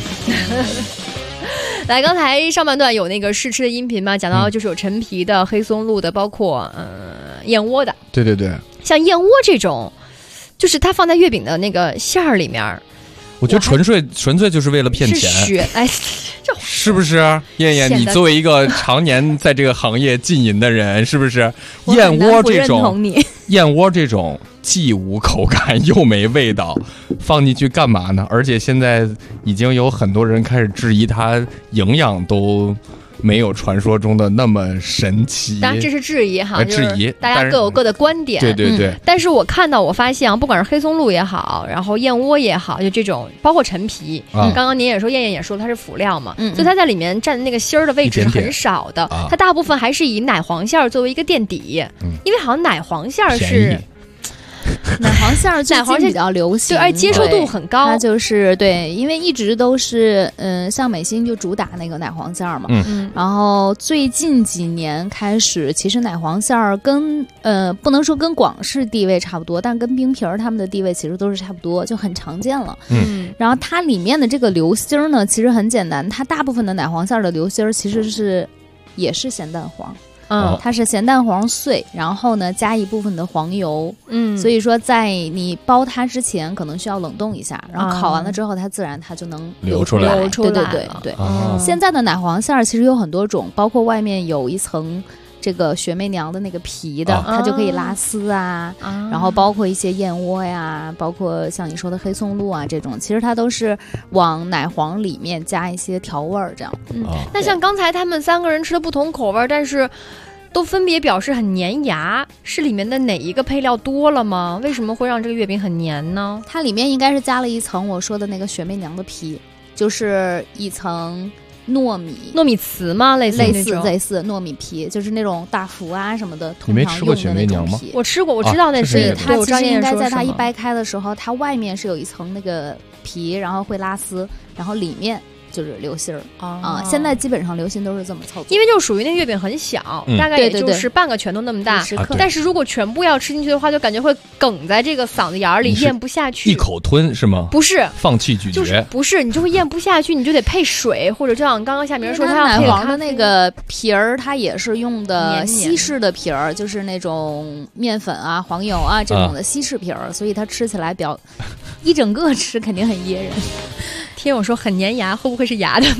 来，刚才上半段有那个试吃的音频嘛，讲到就是有陈皮的、黑松露的，包括燕窝的。 对， 像燕窝这种，就是它放在月饼的那个馅儿里面， 我觉得纯粹就是为了骗钱。是不是？燕燕，你作为一个常年在这个行业浸淫的人，是不是？燕窝这种既无口感又没味道，放进去干嘛呢？而且现在已经有很多人开始质疑它营养都没有传说中的那么神奇。 当然这是质疑哈， 质疑， 大家各有各的观点。 对。 但是我发现不管是黑松露也好，然后燕窝也好，就这种包括陈皮，刚刚您也说，燕燕也说它是辅料嘛，所以它在里面占的那个芯儿的位置是很少的，它大部分还是以奶黄馅儿作为一个垫底，因为好像奶黄馅儿是。 奶黄馅儿最近比较流行， 对，而接受度很高。 它就是对，因为一直都是像美心就主打那个奶黄馅儿嘛，然后最近几年开始，其实奶黄馅儿跟不能说跟广式地位差不多，但跟冰皮儿他们的地位其实都是差不多，就很常见了。然后它里面的这个流心儿呢，其实很简单，它大部分的奶黄馅儿的流心儿其实也是咸蛋黄。它是咸蛋黄碎，然后呢加一部分的黄油，所以说在你包它之前可能需要冷冻一下，然后烤完了之后它自然它就能流出来。对。现在的奶黄馅儿其实有很多种，包括外面有一层这个雪媚娘的那个皮的，它就可以拉丝然后包括一些燕窝呀，包括像你说的黑松露啊这种，其实它都是往奶黄里面加一些调味儿这样。 那像刚才他们3个人吃的不同口味，但是都分别表示很粘牙，是里面的哪一个配料多了吗？为什么会让这个月饼很粘呢？ 它里面应该是加了一层我说的那个雪媚娘的皮，就是一层糯米糍吗？类似糯米皮，就是那种大福啊什么的。 你没吃过雪媚娘吗？ 我吃过，我知道那是。它其实应该在它一掰开的时候，它外面是有一层那个皮，然后会拉丝，然后里面就是流心儿现在基本上流心都是这么操作， 因为就属于那个月饼很小，大概也就是半个拳头那么大，但是如果全部要吃进去的话，就感觉会梗在这个嗓子眼里，咽不下去。 一口吞是吗？ 不是， 放弃咀嚼， 不是，你就会咽不下去，你就得配水，或者就像刚刚夏明说，它奶黄的那个皮儿，它也是用的西式的皮儿，就是那种面粉啊、黄油啊这种的西式皮儿，所以它吃起来一整个吃肯定很噎人。 听我说很粘牙，会不会是牙的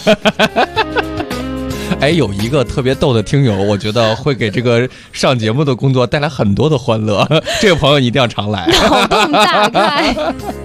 问题？有一个特别逗的听友，我觉得会给这个上节目的工作带来很多的欢乐。这个朋友一定要常来， 脑洞大开。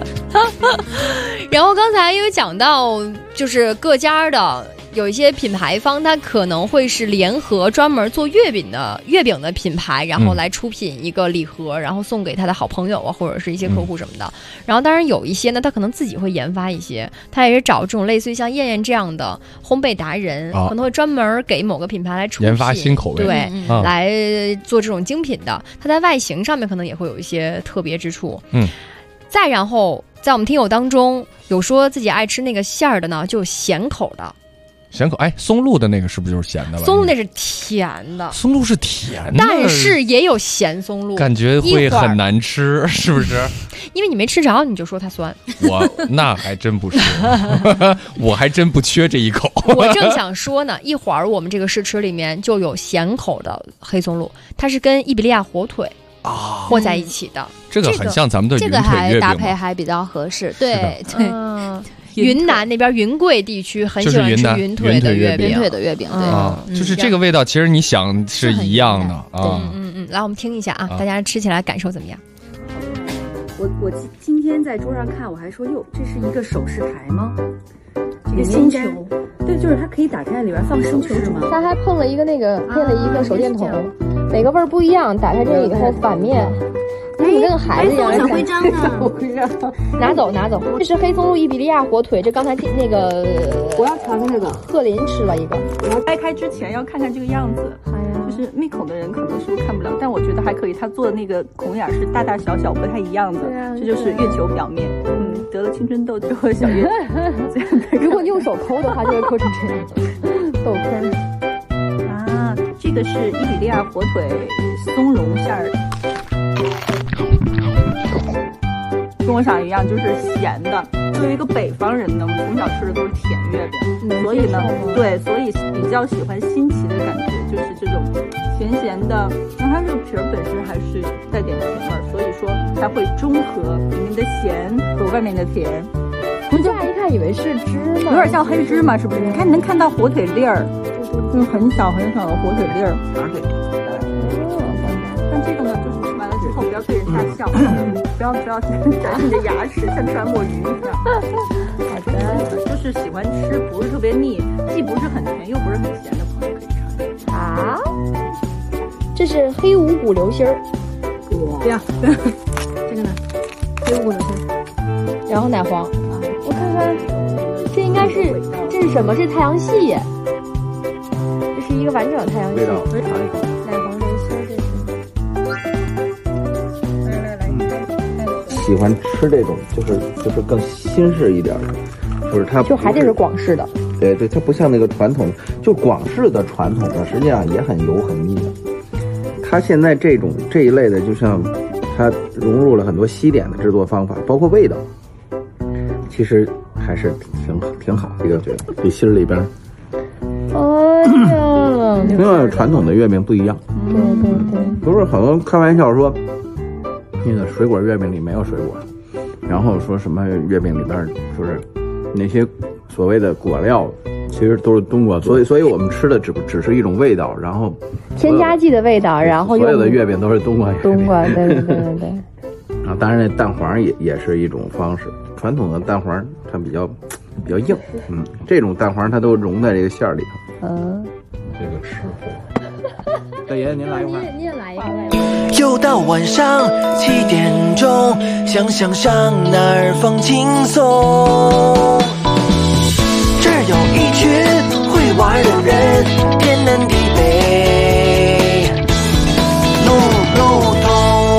然后刚才因为讲到就是各家的有一些品牌方，它可能会是联合专门做月饼的品牌，然后来出品一个礼盒，然后送给他的好朋友啊，或者是一些客户什么的。然后当然有一些呢，他可能自己会研发一些，他也是找这种类似于像燕燕这样的烘焙达人，可能会专门给某个品牌来出品， 研发新口味， 对，来做这种精品的。它在外形上面可能也会有一些特别之处。再然后在我们听友当中有说自己爱吃那个馅儿的呢，就有咸口的。 咸口。哎，松露的那个是不是就是咸的吧？ 松露那是甜的， 松露是甜的， 但是也有咸松露， 感觉会很难吃，是不是？ 因为你没吃着，你就说它酸。 那还真不是，我还真不缺这一口。 我正想说呢，一会儿我们这个试吃里面就有咸口的黑松露，它是跟伊比利亚火腿和在一起的。 这个很像咱们的云腿月饼， 这个搭配还比较合适。对对。 云南那边云贵地区很喜欢吃云腿的月饼， 对， 就是这个味道，其实你想是一样的啊。 来，我们听一下啊，大家吃起来感受怎么样？ 我今天在桌上看，我还说哟，这是一个首饰台吗？这个星球，对，就是它可以打开，里边放星球是吗？ 它还配了一个手电筒，每个味儿不一样，打开这个以后反面。你跟个孩子一样， 小徽章呢？ 拿走。这是黑松露伊比利亚火腿，这刚才那个我要尝那个。 贺林吃了一个。 掰开之前要看看这个样子，就是密孔的人可能是看不了，但我觉得还可以。他做的那个孔眼是大大小小不太一样的，这就是月球表面。得了青春痘就会小月。 如果你用手抠的话，就会抠成这样痘坑。 啊，这个是伊比利亚火腿松茸馅儿。跟我想一样，就是咸的。作为一个北方人呢，我们从小吃的都是甜月饼，所以呢，对，所以比较喜欢新奇的感觉，就是这种咸咸的。它这个皮儿本身还是带点甜味儿，所以说它会中和里面的咸和外面的甜。 乍一看以为是芝麻， 有点像黑芝麻，是不是？你看能看到火腿粒儿，就是很小很小的火腿粒儿。但这个呢，就是吃完了之后不要对人家笑，不要展你的牙齿，像吃完墨鱼一样。好的，就是喜欢吃不是特别腻，既不是很甜又不是很咸的朋友可以尝啊。这是黑五谷流心儿， 对呀，这个呢，黑五谷流心儿， 然后奶黄。我看看，这应该是这是什么？这是太阳系，这是一个完整的太阳系。奶黄流心儿，这是。 喜欢吃这种，就是更新式一点的，就是它就还得是广式的。 对，它不像那个传统，就广式的传统的，实际上也很油很腻的。它现在这一类的，就像它融入了很多西点的制作方法，包括味道，其实还是挺好的，我觉得比心里边，跟传统的月饼不一样。对，不是很多开玩笑说，那个水果月饼里没有水果，然后说什么月饼里边就是那些所谓的果料，其实都是冬瓜做，所以我们吃的只是一种味道，然后添加剂的味道，然后所有的月饼都是冬瓜。 对。 啊，当然那蛋黄也是一种方式，传统的蛋黄它比较硬，这种蛋黄它都融在这个馅儿里头。 这个吃货。 大爷您来一块。 您也来一块。 又到晚上7点钟，想上哪儿放轻松？这儿有一群会玩的人，天南地北，路通。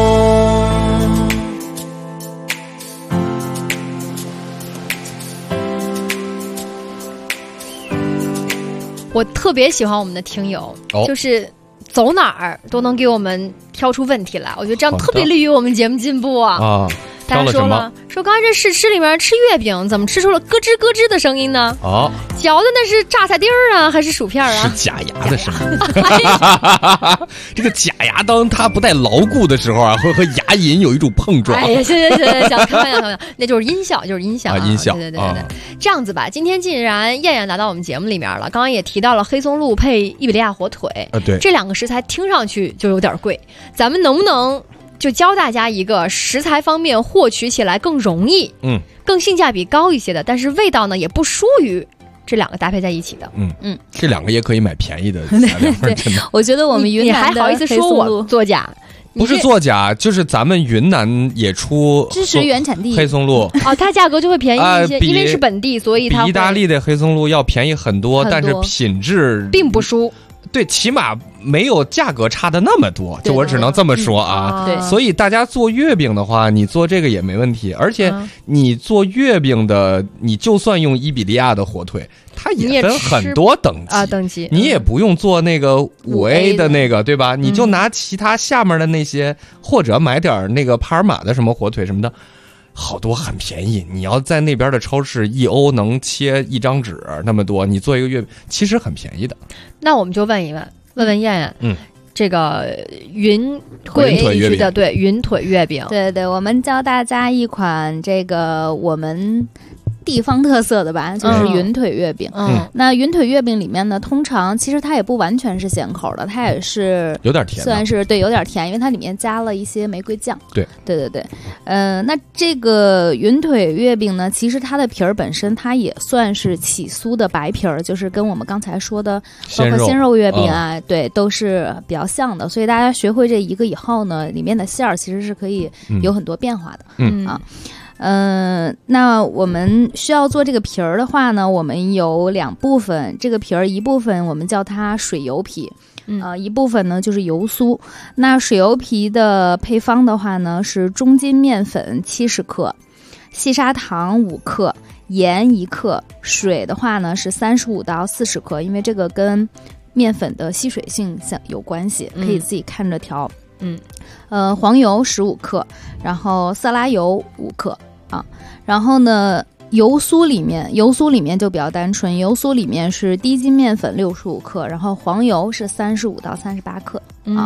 我特别喜欢我们的听友，就是走哪儿都能给我们挑出问题来，我觉得这样特别利于我们节目进步啊！大家说了，说刚才这试吃里面吃月饼，怎么吃出了咯吱咯吱的声音呢？嚼的那是榨菜丁儿啊，还是薯片啊？ 是假牙的声音。这个假牙当它不带牢固的时候啊，会和牙龈有一种碰撞。 哎呀，行，开玩笑，那就是音效，音效。对。这样子吧，今天既然燕燕来到我们节目里面了，刚刚也提到了黑松露配伊比利亚火腿， 对， 这两个食材听上去就有点贵，咱们能不能就教大家一个食材方面获取起来更容易，更性价比高一些的，但是味道呢也不输于这两个搭配在一起的。 这两个也可以买便宜的材料。真的， 我觉得我们云南的你还好意思说我作假？ 不是作假，就是咱们云南也出支持原产地黑松露它价格就会便宜一些，因为是本地，所以它比意大利的黑松露要便宜很多，但是品质并不输。 对，起码没有价格差的那么多，就我只能这么说啊。 对， 所以大家做月饼的话，你做这个也没问题。而且你做月饼的，你就算用伊比利亚的火腿，它也分很多等级，你也不用做那个5A 的那个，对吧？你就拿其他下面的那些，或者买点那个帕尔马的什么火腿什么的。好多很便宜，你要在那边的超市1欧能切一张纸那么多，你做一个月饼其实很便宜的。 那我们就问燕燕，这个云贵 A 区的对云腿月饼， 对，我们教大家一款这个我们地方特色的吧，就是云腿月饼。那云腿月饼里面呢，通常其实它也不完全是咸口的，它也是有点甜， 算是对有点甜，因为它里面加了一些玫瑰酱。 对。 那这个云腿月饼呢，其实它的皮儿本身它也算是起酥的白皮儿，就是跟我们刚才说的包括鲜肉月饼啊，对，都是比较像的。所以大家学会这一个以后呢，里面的馅儿其实是可以有很多变化的。那我们需要做这个皮儿的话呢，我们有2部分，这个皮儿一部分我们叫它水油皮，一部分呢就是油酥。那水油皮的配方的话呢，是中筋面粉70克，细砂糖5克，盐1克，水的话呢是35到40克，因为这个跟面粉的吸水性有关系，可以自己看着调。黄油15克，然后色拉油5克啊，然后呢，油酥里面就比较单纯，油酥里面是低筋面粉65克，然后黄油是35到38克啊。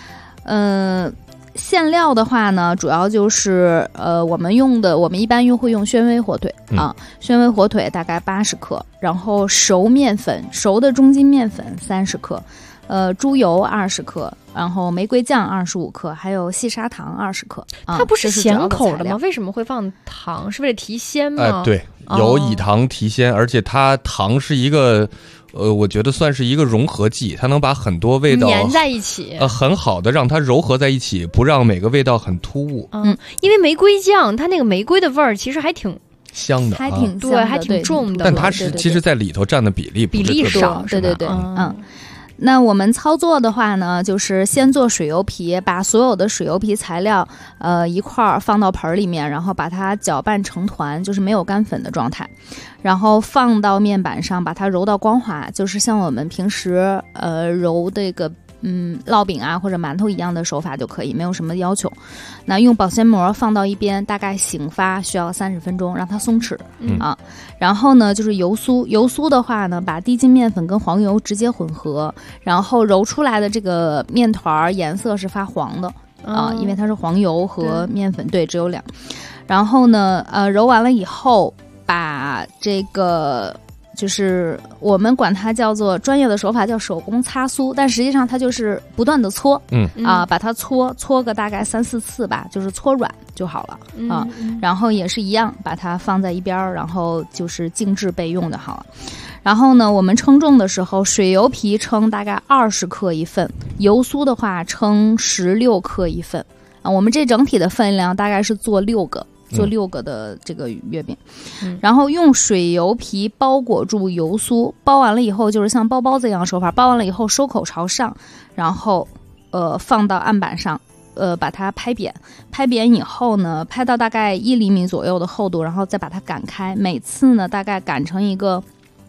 馅料的话呢，主要就是我们一般会用宣威火腿啊，宣威火腿大概80克，然后熟的中筋面粉30克。猪油20克，然后玫瑰酱25克，还有细砂糖20克。 它不是咸口的吗？为什么会放糖？是为了提鲜吗？ 对，有以糖提鲜，而且它糖是一个，我觉得算是一个融合剂，它能把很多味道粘在一起， 很好的让它柔合在一起，不让每个味道很突兀。 因为玫瑰酱它那个玫瑰的味儿其实还挺香的， 还挺对，还挺重的。 但它是其实在里头占的比例少， 对。那我们操作的话呢，就是先做水油皮，把所有的水油皮材料一块儿放到盆里面，然后把它搅拌成团，就是没有干粉的状态，然后放到面板上，把它揉到光滑，就是像我们平时揉这个烙饼啊或者馒头一样的手法就可以，没有什么要求。那用保鲜膜放到一边，大概醒发需要30分钟，让它松弛啊。然后呢，就是油酥的话呢，把低筋面粉跟黄油直接混合，然后揉出来的这个面团颜色是发黄的啊，因为它是黄油和面粉，对，只有2。然后呢，揉完了以后，把这个。就是我们管它叫做专业的手法叫手工擦酥，但实际上它就是不断的搓，把它搓个大概3-4次吧，就是搓软就好了啊。然后也是一样，把它放在一边，然后就是静置备用就好了。然后呢，我们称重的时候，水油皮称大概20克一份，油酥的话称16克一份啊。我们这整体的分量大概是做6个的这个月饼，然后用水油皮包裹住油酥，包完了以后就是像包包子一样手法，包完了以后收口朝上，然后放到案板上，把它拍扁以后呢，拍到大概1厘米左右的厚度，然后再把它擀开，每次呢大概擀成一个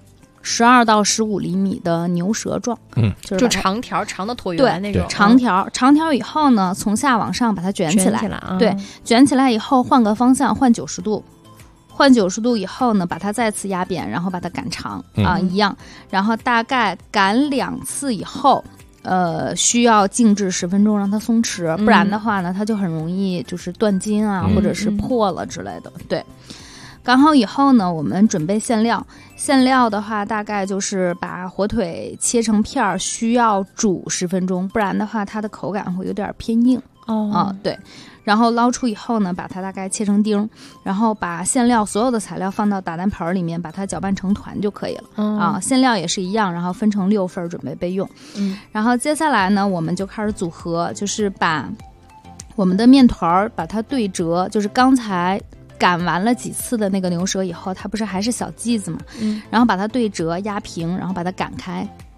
12到15厘米的牛舌状， 就长条长的椭圆那种。 长条以后呢，从下往上把它卷起来，对，卷起来以后换个方向，换90度，换90度以后呢，把它再次压扁，然后把它擀长一样，然后大概擀2次以后。需要静置10分钟让它松弛，不然的话呢，它就很容易就是断筋啊，或者是破了之类的。对，擀好以后呢，我们准备馅料。馅料的话，大概就是把火腿切成片儿，需要煮10分钟，不然的话它的口感会有点偏硬。对。然后捞出以后呢，把它大概切成丁，然后把馅料所有的材料放到打蛋盆里面，把它搅拌成团就可以了。馅料也是一样，然后分成6份准备备用。然后接下来呢，我们就开始组合，就是把我们的面团把它对折，就是刚才擀完了几次的那个牛舌以后，它不是还是小剂子嘛？然后把它对折压平，然后把它擀开。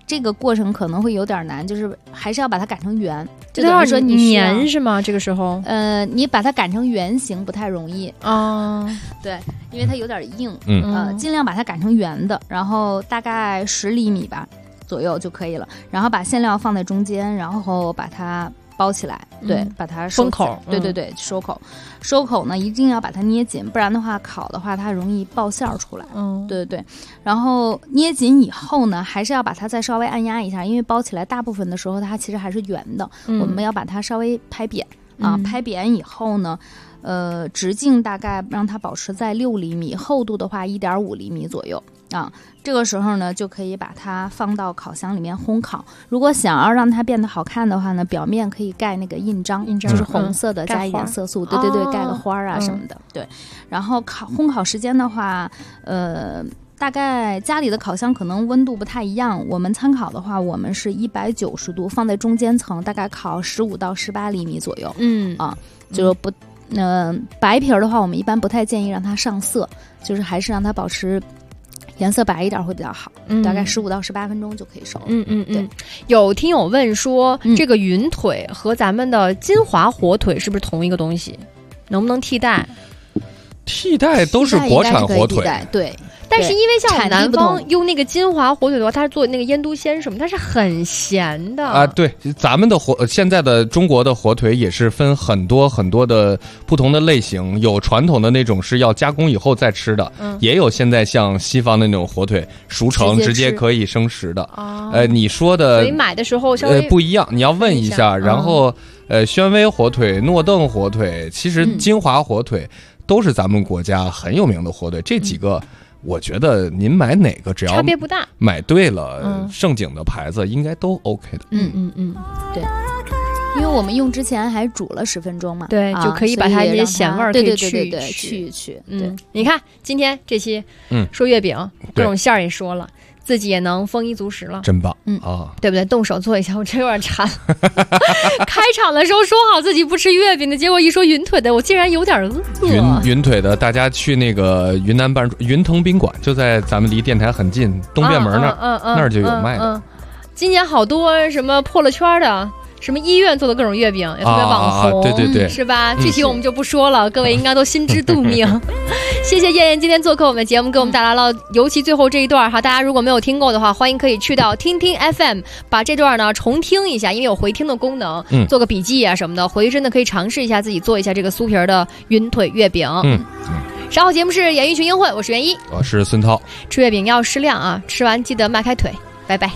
这个过程可能会有点难，就是还是要把它擀成圆。 就等于说你粘是吗？这个时候， 你把它擀成圆形不太容易啊。 对，因为它有点硬。尽量把它擀成圆的，然后大概10厘米吧左右就可以了。然后把馅料放在中间，然后把它包起来，对，把它封口， 对，收口。收口呢，一定要把它捏紧，不然的话烤的话它容易爆馅儿出来。对。然后捏紧以后呢，还是要把它再稍微按压一下，因为包起来大部分的时候它其实还是圆的，我们要把它稍微拍扁啊。拍扁以后呢，直径大概让它保持在6厘米，厚度的话1.5厘米左右啊。这个时候呢，就可以把它放到烤箱里面烘烤。如果想要让它变得好看的话呢，表面可以盖那个印章，就是红色的，加一点色素，对，盖个花啊什么的。对，然后烘烤时间的话，大概家里的烤箱可能温度不太一样，我们参考的话，我们是190度，放在中间层，大概烤15到18厘米左右。就不，白皮儿的话，我们一般不太建议让它上色，就是还是让它保持颜色白一点会比较好，大概15到18分钟就可以熟了。对。 有听友问说，这个云腿和咱们的金华火腿是不是同一个东西？能不能替代？ 替代都是国产火腿， 对。 但是因为像我们南方用那个金华火腿的话，它是做那个腌笃鲜什么，它是很咸的啊。对，咱们的现在的中国的火腿也是分很多很多的不同的类型，有传统的那种是要加工以后再吃的，也有现在像西方的那种火腿熟成直接可以生食的。你说的所以买的时候稍微不一样，你要问一下。然后宣威火腿、诺邓火腿，其实金华火腿都是咱们国家很有名的火腿，这几个。我觉得您买哪个只要差别不大， 买对了正经的牌子应该都 OK 的。 对，因为我们用之前还煮了10分钟嘛， 对，就可以把它一些咸味儿对去一去。对， 你看今天这期说月饼，各种馅儿也说了。自己也能丰衣足食了， 真棒对不对？动手做一下，我真有点馋。开场的时候说好自己不吃月饼的，结果一说云腿的，我竟然有点饿。 云腿的，大家去那个云南云腾宾馆，就在咱们离电台很近，东便门那儿，那儿就有卖的。 今年好多什么破了圈的。什么医院做的各种月饼也特别网红， 对， 是吧？具体我们就不说了，各位应该都心知肚明。谢谢燕燕今天做客我们节目，给我们带来了尤其最后这一段哈，大家如果没有听够的话，欢迎可以去到听听 FM， 把这段呢重听一下，因为有回听的功能，做个笔记啊什么的，回去真的可以尝试一下自己做一下这个酥皮的云腿月饼。稍后节目是演艺群英会，我是袁一， 我是孙涛。 吃月饼要适量啊，吃完记得迈开腿，拜拜。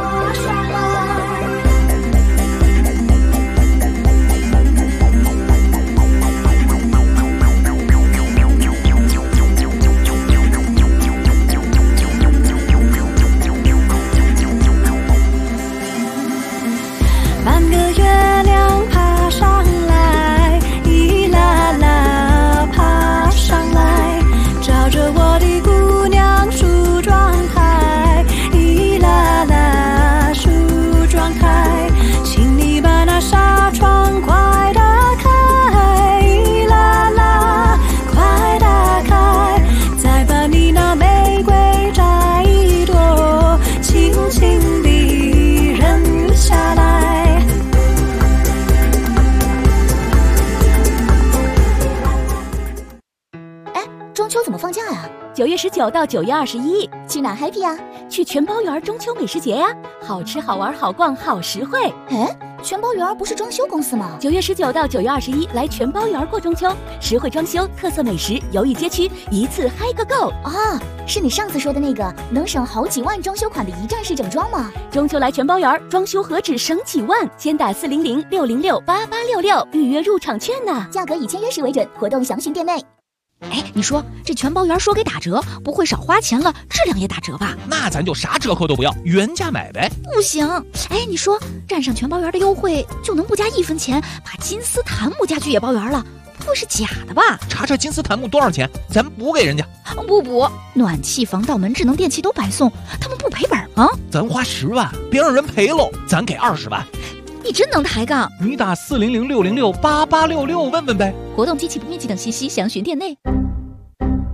9月19到9月21，去哪 happy 啊？去全包园中秋美食节呀！好吃好玩好逛好实惠。 全包园不是装修公司吗 ？9月19到9月21，来全包园过中秋，实惠装修，特色美食，游艺街区，一次嗨个够啊！是你上次说的那个能省好几万装修款的一站式整装吗？ 中秋来全包园，装修何止省几万？先打400-606-8866预约入场券呢， 价格以签约时为准，活动详询店内。 你说这全包园说给打折，不会少花钱了，质量也打折吧？ 那咱就啥折扣都不要，原价买呗。 不行，你说占上全包园的优惠，就能不加1分钱把金丝檀木家具也包园了？不会是假的吧？ 查查金丝檀木多少钱，咱补给人家。 不补，暖气、防盗门、智能电器都白送，他们不赔本吗？ 咱花10万，别让人赔喽，咱给20万。 你真能抬杠！ 你打400-606-8866问问呗。 活动、机器不面积等信息详询店内。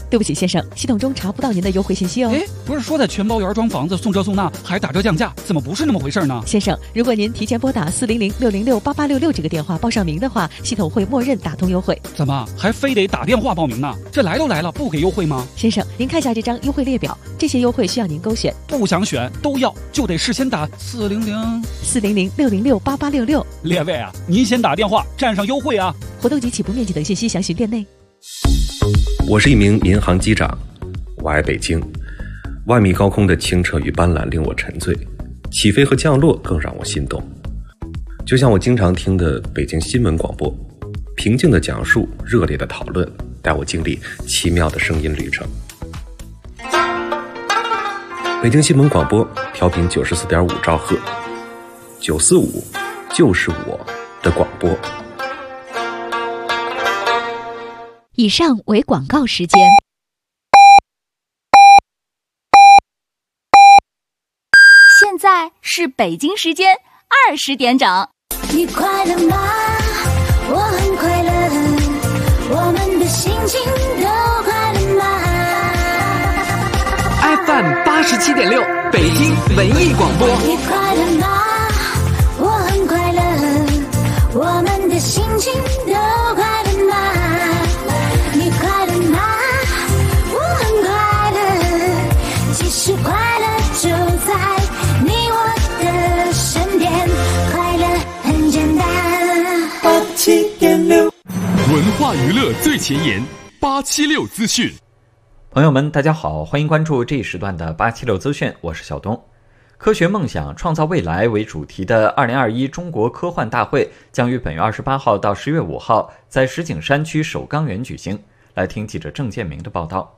对不起先生，系统中查不到您的优惠信息哦。 不是说在全包园装房子送这送那还打折降价，怎么不是那么回事呢？ 先生，如果您提前拨打400-606-8866这个电话报上名的话，系统会默认打通优惠。 怎么还非得打电话报名呢？这来都来了，不给优惠吗？ 先生，您看下这张优惠列表，这些优惠需要您勾选， 不想选都要，就得事先打 400-606-8866。 列位啊，您先打电话占上优惠啊！ 活动及起步面积等信息详询店内。 我是一名民航机长，我爱北京。万米高空的清澈与斑斓令我沉醉，起飞和降落更让我心动。就像我经常听的北京新闻广播，平静的讲述，热烈的讨论，带我经历奇妙的声音旅程。北京新闻广播调频94.5兆赫，945就是我的广播。 以上为广告时间。 现在是北京时间20点整。 你快乐吗？我很快乐，我们的心情都快乐吗 ？FM 87.6，北京文艺广播。 你快乐吗？我很快乐，我们的心情都快乐吗？你快乐吗？我很快乐，其实快乐就在你我的身边，快乐很简单。 87.6，文化娱乐最前沿，876资讯。 朋友们，大家好，欢迎关注这一时段的876资讯，我是小东。科学梦想创造未来为主题的2021中国科幻大会将于本月28号到10月5号在石景山区首钢园举行。来听记者郑建明的报道。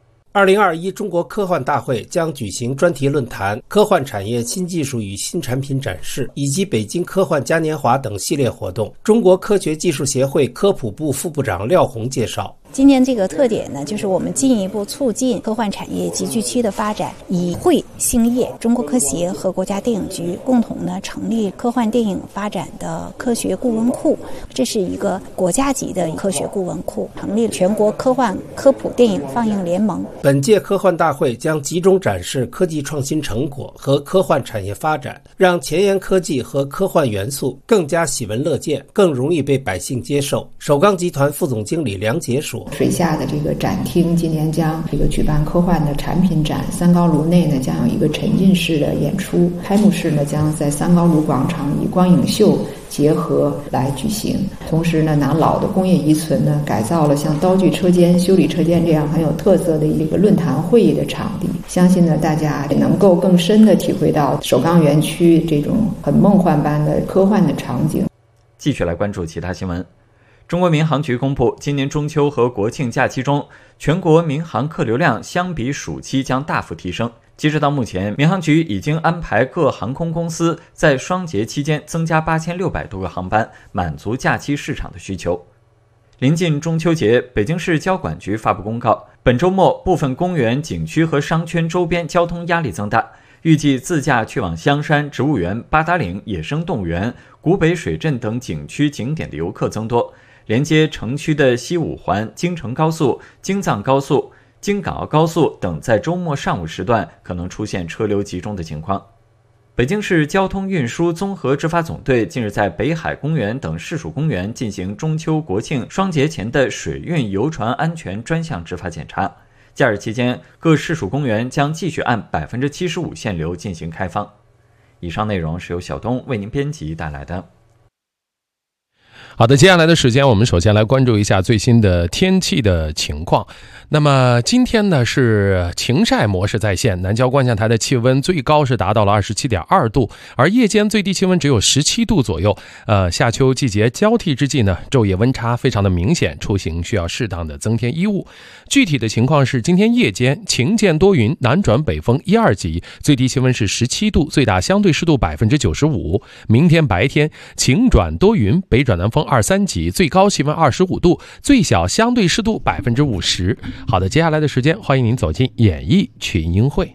2021中国科幻大会将举行专题论坛、科幻产业新技术与新产品展示，以及北京科幻嘉年华等系列活动。中国科学技术协会科普部副部长廖红介绍。 今年这个特点呢，就是我们进一步促进科幻产业集聚区的发展，以汇兴业、中国科协和国家电影局共同呢成立科幻电影发展的科学顾问库，这是一个国家级的科学顾问库，成立全国科幻科普电影放映联盟。 本届科幻大会将集中展示科技创新成果和科幻产业发展，让前沿科技和科幻元素更加喜闻乐见，更容易被百姓接受。首钢集团副总经理梁杰说， 水下的这个展厅今年将这个举办科幻的产品展，三高炉内呢将有一个沉浸式的演出，开幕式呢将在三高炉广场以光影秀结合来举行。同时呢，拿老的工业遗存呢改造了像刀具车间、修理车间这样很有特色的一个论坛会议的场地。相信呢，大家也能够更深地体会到首钢园区这种很梦幻般的科幻的场景。 继续来关注其他新闻。中国民航局公布，今年中秋和国庆假期中，全国民航客流量相比暑期将大幅提升。截止到目前，民航局已经安排各航空公司在双节期间增加8600多个航班，满足假期市场的需求。临近中秋节，北京市交管局发布公告，本周末部分公园、景区和商圈周边交通压力增大，预计自驾去往香山、植物园、八达岭野生动物园、古北水镇等景区景点的游客增多。连接城区的西五环、京承高速、京藏高速、京港澳高速等在周末上午时段可能出现车流集中的情况。北京市交通运输综合执法总队近日在北海公园等市属公园进行中秋国庆双节前的水运游船安全专项执法检查。假日期间，各市属公园将继续按75%限流进行开放。以上内容是由小东为您编辑带来的。 好的，接下来的时间我们首先来关注一下最新的天气的情况。那么今天呢是晴晒模式在线，南郊观象台的气温最高是达到了27.2度，而夜间最低气温只有17度左右。夏秋季节交替之际呢，昼夜温差非常的明显，出行需要适当的增添衣物。具体的情况是，今天夜间晴见多云，南转北风1、2级，最低气温是17度，最大相对湿度95%。明天白天晴转多云，北转南风2、3级，最高气温25度，最小相对湿度50%。好的，接下来的时间，欢迎您走进演艺群英会。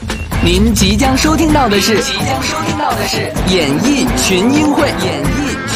您即将收听到的是演艺群英会。